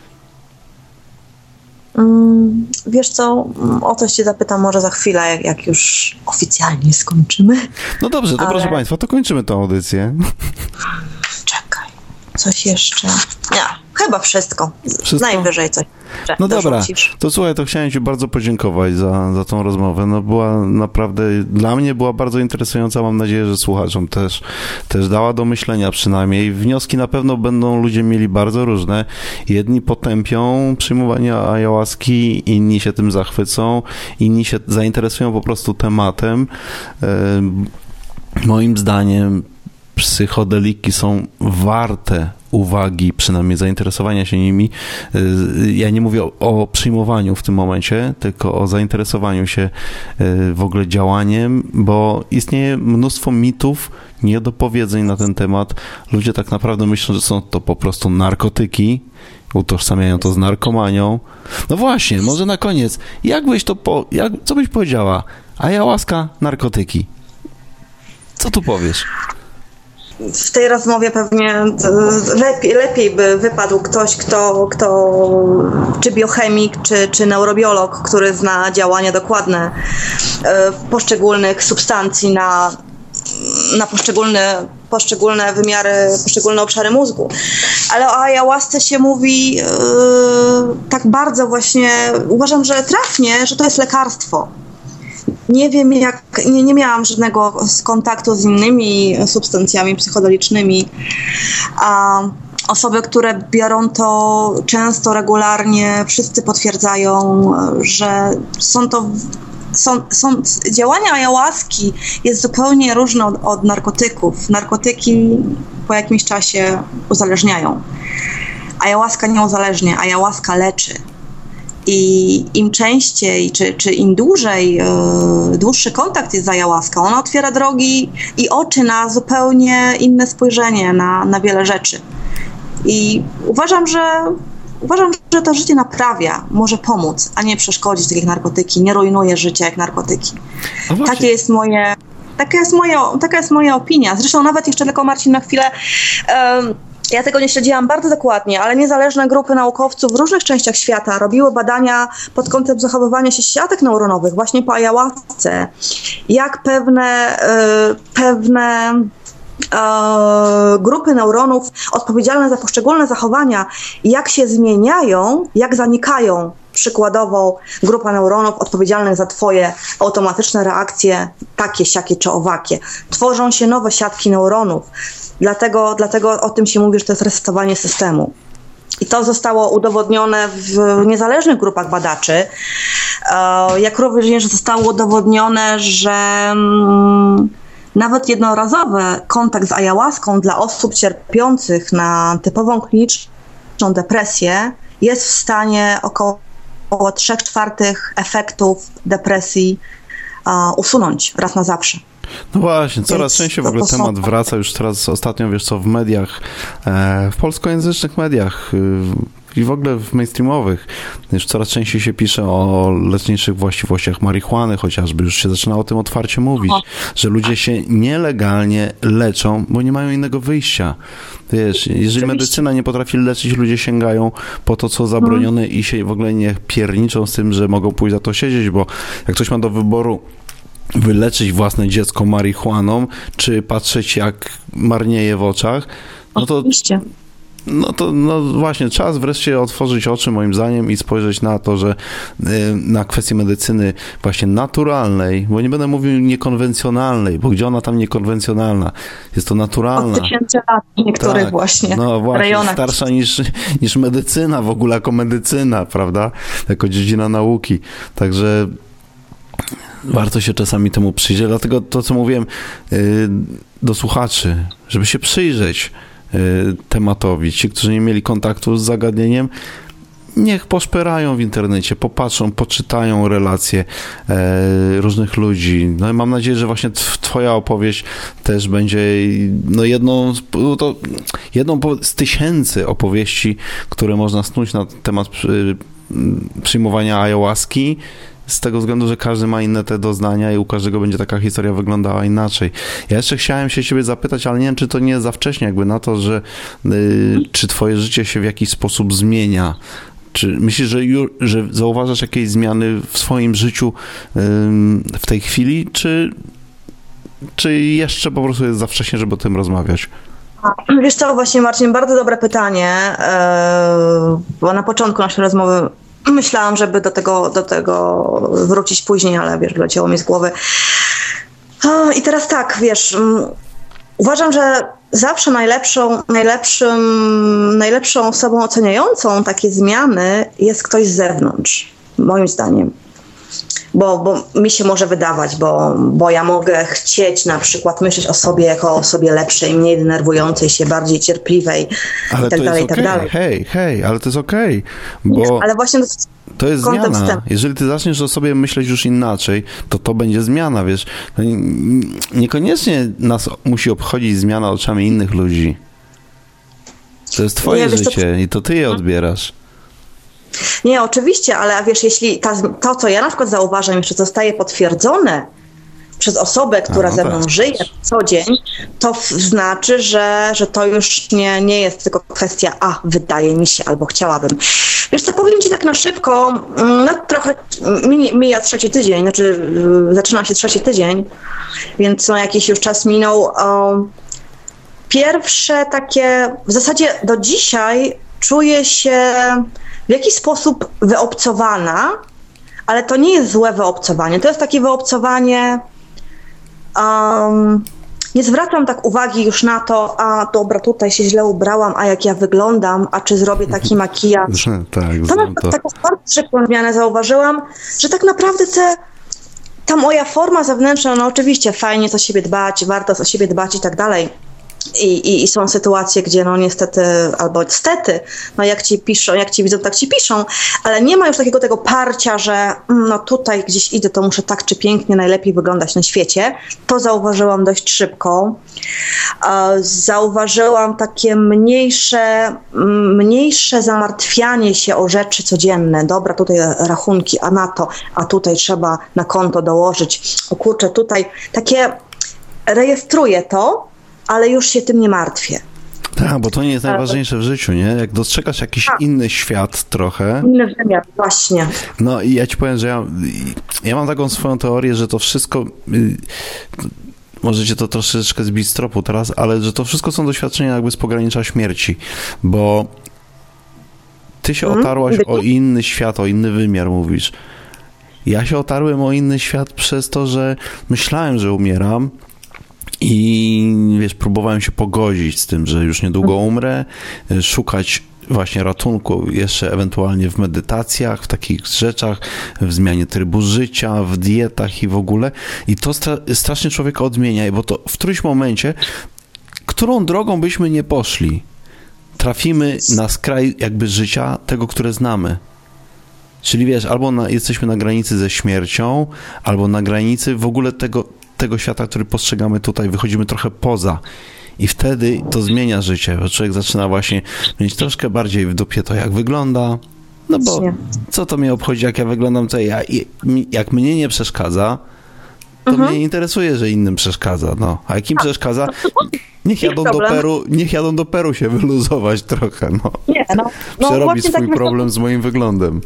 [SPEAKER 1] Wiesz co, o coś cię zapytam może za chwilę, jak już oficjalnie skończymy.
[SPEAKER 2] No dobrze, to proszę Państwa, to kończymy tę audycję.
[SPEAKER 1] Czekaj, coś jeszcze? Nie, chyba wszystko. Najwyżej coś.
[SPEAKER 2] No dobra, to słuchaj, to chciałem Ci bardzo podziękować za tą rozmowę. No była naprawdę, dla mnie była bardzo interesująca, mam nadzieję, że słuchaczom też dała do myślenia przynajmniej. Wnioski na pewno będą ludzie mieli bardzo różne. Jedni potępią przyjmowanie ayahuaski, inni się tym zachwycą, inni się zainteresują po prostu tematem. Moim zdaniem psychodeliki są warte uwagi, przynajmniej zainteresowania się nimi. Ja nie mówię o przyjmowaniu w tym momencie, tylko o zainteresowaniu się w ogóle działaniem, bo istnieje mnóstwo mitów, niedopowiedzeń na ten temat. Ludzie tak naprawdę myślą, że są to po prostu narkotyki, utożsamiają to z narkomanią. No właśnie, może na koniec, co byś powiedziała? Ayahuasca, narkotyki. Co tu powiesz?
[SPEAKER 1] W tej rozmowie pewnie lepiej by wypadł ktoś, kto czy biochemik, czy neurobiolog, który zna działanie dokładne poszczególnych substancji na poszczególne wymiary, poszczególne obszary mózgu. Ale o ayahuasce się mówi tak bardzo właśnie, uważam, że trafnie, że to jest lekarstwo. Nie wiem, nie miałam żadnego kontaktu z innymi substancjami psychodelicznymi, a osoby, które biorą to często, regularnie, wszyscy potwierdzają, że działania ayahuaski jest zupełnie różne od narkotyków. Narkotyki po jakimś czasie uzależniają. Ayahuaska nie uzależnia, ayahuaska leczy. I im częściej, czy im dłuższy kontakt jest z ayahuaską, ona otwiera drogi i oczy na zupełnie inne spojrzenie na wiele rzeczy. I uważam, że to życie naprawia, może pomóc, a nie przeszkodzić, tak jak narkotyki, nie rujnuje życia jak narkotyki. Taka jest moja opinia. Zresztą nawet jeszcze tylko, Marcin, na chwilę... Ja tego nie śledziłam bardzo dokładnie, ale niezależne grupy naukowców w różnych częściach świata robiły badania pod kątem zachowywania się siatek neuronowych właśnie po ayahuasce. Jak pewne grupy neuronów odpowiedzialne za poszczególne zachowania, jak się zmieniają, jak zanikają przykładowo grupa neuronów odpowiedzialnych za twoje automatyczne reakcje, takie, siakie czy owakie. Tworzą się nowe siatki neuronów. Dlatego o tym się mówi, że to jest resetowanie systemu. I to zostało udowodnione w niezależnych grupach badaczy, jak również zostało udowodnione, że nawet jednorazowy kontakt z ayahuaską dla osób cierpiących na typową kliniczną depresję jest w stanie około 3/4 efektów depresji usunąć raz na zawsze.
[SPEAKER 2] No właśnie, coraz częściej w ogóle temat wraca już teraz ostatnio, wiesz co, w mediach, w polskojęzycznych mediach i w ogóle w mainstreamowych. Już coraz częściej się pisze o leczniczych właściwościach marihuany chociażby. Już się zaczyna o tym otwarcie mówić, że ludzie się nielegalnie leczą, bo nie mają innego wyjścia. Wiesz, jeżeli medycyna nie potrafi leczyć, ludzie sięgają po to, co zabronione i się w ogóle nie pierniczą z tym, że mogą pójść za to siedzieć, bo jak ktoś ma do wyboru wyleczyć własne dziecko marihuaną, czy patrzeć jak marnieje w oczach, no właśnie, czas wreszcie otworzyć oczy moim zdaniem i spojrzeć na to, że na kwestię medycyny właśnie naturalnej, bo nie będę mówił niekonwencjonalnej, bo gdzie ona tam niekonwencjonalna? Jest to naturalna.
[SPEAKER 1] Od 1000 lat niektórych tak, właśnie.
[SPEAKER 2] No właśnie,
[SPEAKER 1] rejonach.
[SPEAKER 2] Starsza niż medycyna w ogóle jako medycyna, prawda? Jako dziedzina nauki. Także warto się czasami temu przyjrzeć, dlatego to, co mówiłem do słuchaczy, żeby się przyjrzeć tematowi. Ci, którzy nie mieli kontaktu z zagadnieniem, niech poszperają w internecie, popatrzą, poczytają relacje różnych ludzi. No i mam nadzieję, że właśnie twoja opowieść też będzie jedną z tysięcy opowieści, które można snuć na temat przyjmowania ayahuaski, z tego względu, że każdy ma inne te doznania i u każdego będzie taka historia wyglądała inaczej. Ja jeszcze chciałem się ciebie zapytać, ale nie wiem, czy to nie jest za wcześnie jakby na to, że czy twoje życie się w jakiś sposób zmienia. Czy myślisz, że zauważasz jakieś zmiany w swoim życiu w tej chwili, czy jeszcze po prostu jest za wcześnie, żeby o tym rozmawiać?
[SPEAKER 1] Wiesz co, właśnie Marcin, bardzo dobre pytanie, bo na początku naszej rozmowy myślałam, żeby do tego wrócić później, ale wiesz, wleciało mi z głowy. I teraz tak, wiesz, uważam, że zawsze najlepszą osobą oceniającą takie zmiany jest ktoś z zewnątrz, moim zdaniem. Bo mi się może wydawać, bo ja mogę chcieć na przykład myśleć o sobie jako o osobie lepszej, mniej denerwującej się, bardziej cierpliwej i tak dalej, i tak dalej.
[SPEAKER 2] Hej, ale to jest okej, bo
[SPEAKER 1] ale właśnie
[SPEAKER 2] to jest zmiana. Jeżeli ty zaczniesz o sobie myśleć już inaczej, to będzie zmiana, wiesz. Niekoniecznie nas musi obchodzić zmiana oczami innych ludzi. To jest twoje życie i to ty je odbierasz.
[SPEAKER 1] Nie, oczywiście, ale wiesz, jeśli to, co ja na przykład zauważam, jeszcze zostaje potwierdzone przez osobę, która ze mną żyje co dzień, to znaczy, że to już nie jest tylko kwestia, wydaje mi się, albo chciałabym. Wiesz co, powiem ci tak na szybko, trochę mija 3. tydzień, znaczy zaczyna się 3. tydzień, więc jakiś już czas minął. Pierwsze takie, w zasadzie do dzisiaj czuję się w jakiś sposób wyobcowana, ale to nie jest złe wyobcowanie. To jest takie wyobcowanie, nie zwracam tak uwagi już na to, dobra, tutaj się źle ubrałam, a jak ja wyglądam, a czy zrobię taki makijaż.
[SPEAKER 2] Tak,
[SPEAKER 1] to taką bardzo szybką zmianę zauważyłam, że tak naprawdę ta moja forma zewnętrzna, no oczywiście fajnie o siebie dbać, warto o siebie dbać i tak dalej. I są sytuacje, gdzie niestety, albo stety, jak ci piszą, jak ci widzą, tak ci piszą, ale nie ma już tego parcia, że tutaj gdzieś idę, to muszę tak czy pięknie najlepiej wyglądać na świecie. To zauważyłam dość szybko. Zauważyłam takie mniejsze zamartwianie się o rzeczy codzienne. Dobra, tutaj rachunki, a tutaj trzeba na konto dołożyć. O kurczę, tutaj takie rejestruję to, ale już się tym nie martwię.
[SPEAKER 2] Tak, bo to nie jest najważniejsze w życiu, nie? Jak dostrzegasz jakiś inny świat trochę.
[SPEAKER 1] Inny wymiar, właśnie.
[SPEAKER 2] No i ja ci powiem, że ja mam taką swoją teorię, że to wszystko, możecie to troszeczkę zbić z tropu teraz, ale że to wszystko są doświadczenia jakby z pogranicza śmierci, bo ty się otarłaś o inny świat, o inny wymiar, mówisz. Ja się otarłem o inny świat przez to, że myślałem, że umieram i wiesz, próbowałem się pogodzić z tym, że już niedługo umrę, szukać właśnie ratunku jeszcze ewentualnie w medytacjach, w takich rzeczach, w zmianie trybu życia, w dietach i w ogóle. I to strasznie człowieka odmienia, bo to w którymś momencie, którą drogą byśmy nie poszli, trafimy na skraj jakby życia tego, które znamy. Czyli wiesz, albo jesteśmy na granicy ze śmiercią, albo na granicy w ogóle tego świata, który postrzegamy tutaj, wychodzimy trochę poza. I wtedy to zmienia życie, bo człowiek zaczyna właśnie mieć troszkę bardziej w dupie to, jak wygląda. No bo co to mnie obchodzi, jak ja wyglądam, co jak mnie nie przeszkadza, to mnie interesuje, że innym przeszkadza. No. A jak im przeszkadza, niech jadą do Peru się wyluzować trochę. No. Przerobić swój problem z moim wyglądem.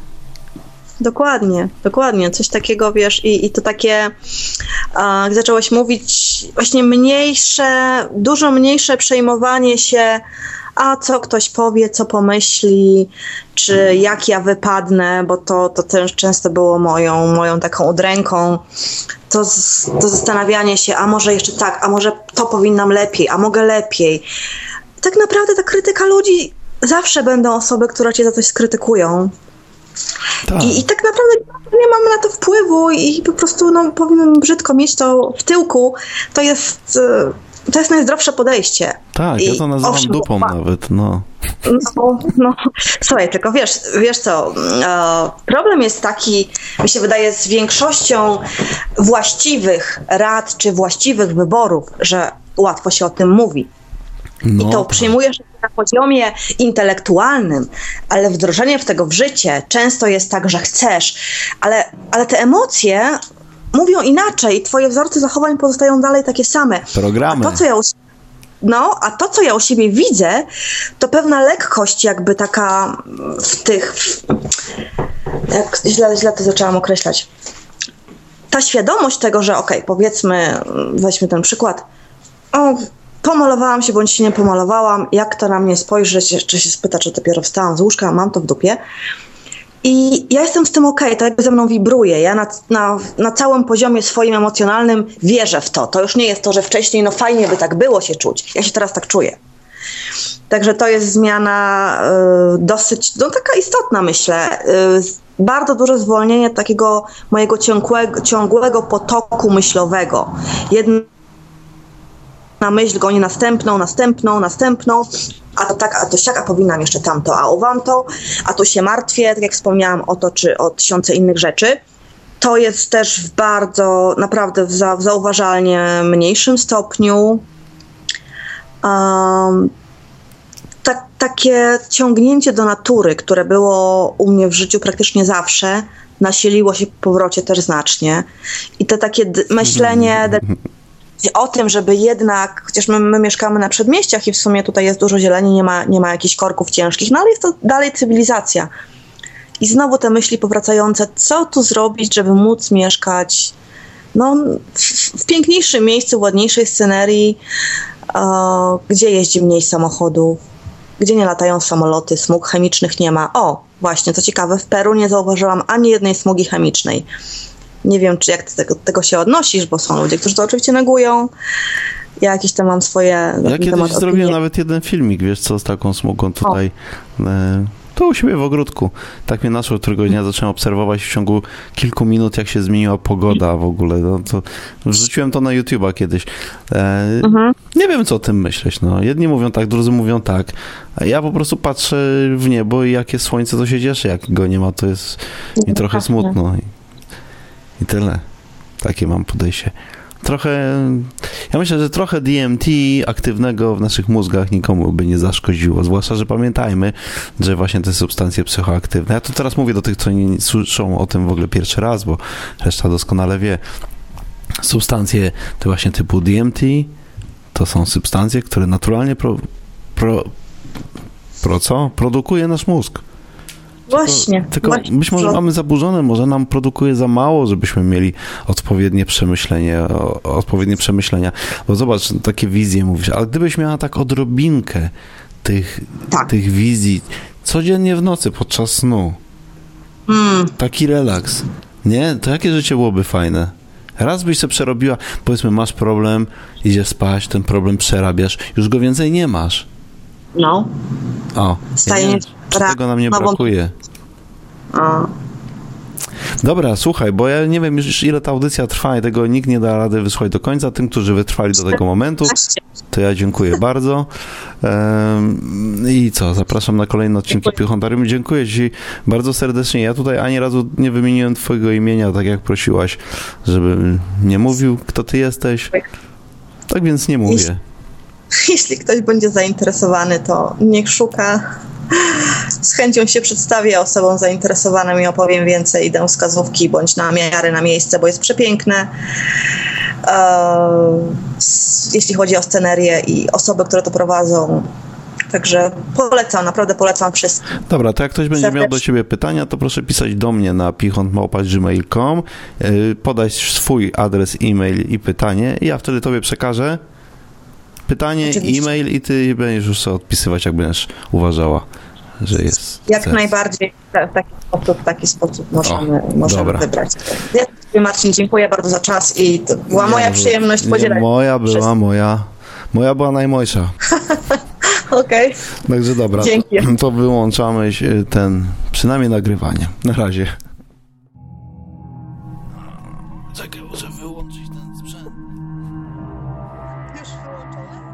[SPEAKER 1] Dokładnie. Coś takiego, wiesz, i to takie, jak zacząłeś mówić, właśnie dużo mniejsze przejmowanie się, a co ktoś powie, co pomyśli, czy jak ja wypadnę, bo to też często było moją taką udręką, to zastanawianie się, a może jeszcze tak, a może to powinnam lepiej, a mogę lepiej. Tak naprawdę ta krytyka ludzi, zawsze będą osoby, które cię za coś skrytykują. Tak. I tak naprawdę nie mamy na to wpływu i po prostu powinnam brzydko mieć to w tyłku. To jest najzdrowsze podejście.
[SPEAKER 2] Tak, ja to nazywam dupą nawet, no.
[SPEAKER 1] Słuchaj, tylko wiesz co, problem jest taki, mi się wydaje, z większością właściwych rad czy właściwych wyborów, że łatwo się o tym mówi. I to przyjmujesz na poziomie intelektualnym, ale wdrożenie tego w życie często jest tak, że chcesz, ale te emocje mówią inaczej, twoje wzorce zachowań pozostają dalej takie same.
[SPEAKER 2] Programy.
[SPEAKER 1] A to, co ja u siebie widzę, to pewna lekkość jakby taka jak źle to zaczęłam określać. Ta świadomość tego, że powiedzmy, weźmy ten przykład, pomalowałam się, bądź się nie pomalowałam, jak to na mnie spojrzy, czy się spyta, czy dopiero wstałam z łóżka, mam to w dupie. I ja jestem z tym to jakby ze mną wibruje. Ja na całym poziomie swoim emocjonalnym wierzę w to. To już nie jest to, że wcześniej fajnie by tak było się czuć. Ja się teraz tak czuję. Także to jest zmiana dosyć, taka istotna, myślę. Bardzo duże zwolnienie takiego mojego ciągłego potoku myślowego. Jedna myśl goni następną, a to tak, a to siak, a powinnam jeszcze tamto, a owamto, a tu się martwię, tak jak wspomniałam o to, czy o tysiące innych rzeczy. To jest też w bardzo, naprawdę w zauważalnie mniejszym stopniu. Takie ciągnięcie do natury, które było u mnie w życiu praktycznie zawsze, nasiliło się w powrocie też znacznie. I to takie myślenie o tym, żeby jednak, chociaż my mieszkamy na przedmieściach i w sumie tutaj jest dużo zieleni, nie ma jakichś korków ciężkich, ale jest to dalej cywilizacja. I znowu te myśli powracające, co tu zrobić, żeby móc mieszkać w piękniejszym miejscu, ładniejszej scenerii, gdzie jeździ mniej samochodów, gdzie nie latają samoloty, smug chemicznych nie ma. Właśnie, co ciekawe, w Peru nie zauważyłam ani jednej smugi chemicznej. Nie wiem, czy jak ty tego się odnosisz, bo są ludzie, którzy to oczywiście negują. Ja jakieś tam mam swoje...
[SPEAKER 2] Ja kiedyś zrobiłem nawet jeden filmik, wiesz co, z taką smugą tutaj. To u siebie w ogródku. Tak mnie naszło, którego dnia zacząłem obserwować w ciągu kilku minut, jak się zmieniła pogoda w ogóle. To wrzuciłem to na YouTube'a kiedyś. Nie wiem, co o tym myśleć. Jedni mówią tak, drudzy mówią tak. A ja po prostu patrzę w niebo i jak jest słońce, to się cieszę. Jak go nie ma, to jest mi trochę smutno. I tyle. Takie mam podejście. Ja myślę, że trochę DMT aktywnego w naszych mózgach nikomu by nie zaszkodziło. Zwłaszcza, że pamiętajmy, że właśnie te substancje psychoaktywne. Ja to teraz mówię do tych, co nie słyszą o tym w ogóle pierwszy raz, bo reszta doskonale wie. Substancje to właśnie typu DMT to są substancje, które naturalnie produkuje nasz mózg. Tylko być może mamy zaburzone, może nam produkuje za mało, żebyśmy mieli odpowiednie przemyślenia. Bo zobacz, takie wizje mówisz, ale gdybyś miała tak odrobinkę tych wizji Codziennie w nocy podczas snu. Taki relaks. Nie? To jakie życie byłoby fajne? Raz byś sobie przerobiła, powiedzmy, masz problem, idziesz spać, ten problem przerabiasz, już go więcej nie masz.
[SPEAKER 1] No.
[SPEAKER 2] O, tego nam nie brakuje. Dobra, słuchaj, bo ja nie wiem już ile ta audycja trwa i tego nikt nie da rady wysłuchać do końca. Tym, którzy wytrwali do tego momentu, to ja dziękuję bardzo. I co, zapraszam na kolejne odcinki Piechotarium. Dziękuję Ci bardzo serdecznie. Ja tutaj ani razu nie wymieniłem Twojego imienia, tak jak prosiłaś, żebym nie mówił, kto Ty jesteś. Tak więc nie mówię.
[SPEAKER 1] Jeśli ktoś będzie zainteresowany, to niech szuka. Z chęcią się przedstawię osobom zainteresowanym i opowiem więcej. Idę wskazówki bądź namiary na miejsce, bo jest przepiękne. Jeśli chodzi o scenerię i osoby, które to prowadzą. Także polecam, naprawdę polecam wszystkim.
[SPEAKER 2] Dobra, to jak ktoś będzie miał do Ciebie pytania, to proszę pisać do mnie na pichont@gmail.com, podać swój adres, e-mail i pytanie i ja wtedy Tobie przekażę pytanie, e-mail i Ty będziesz już sobie odpisywać, jak będziesz uważała, że jest
[SPEAKER 1] jak sens. Najbardziej w taki sposób możemy wybrać. Ja, Marcin, dziękuję bardzo za czas i to była moja przyjemność podzielać.
[SPEAKER 2] Moja była najmojsza.
[SPEAKER 1] Okej.
[SPEAKER 2] Także dobra, to wyłączamy przynajmniej nagrywanie. Na razie. Czekaj, muszę wyłączyć ten sprzęt.
[SPEAKER 1] Już wyłączone?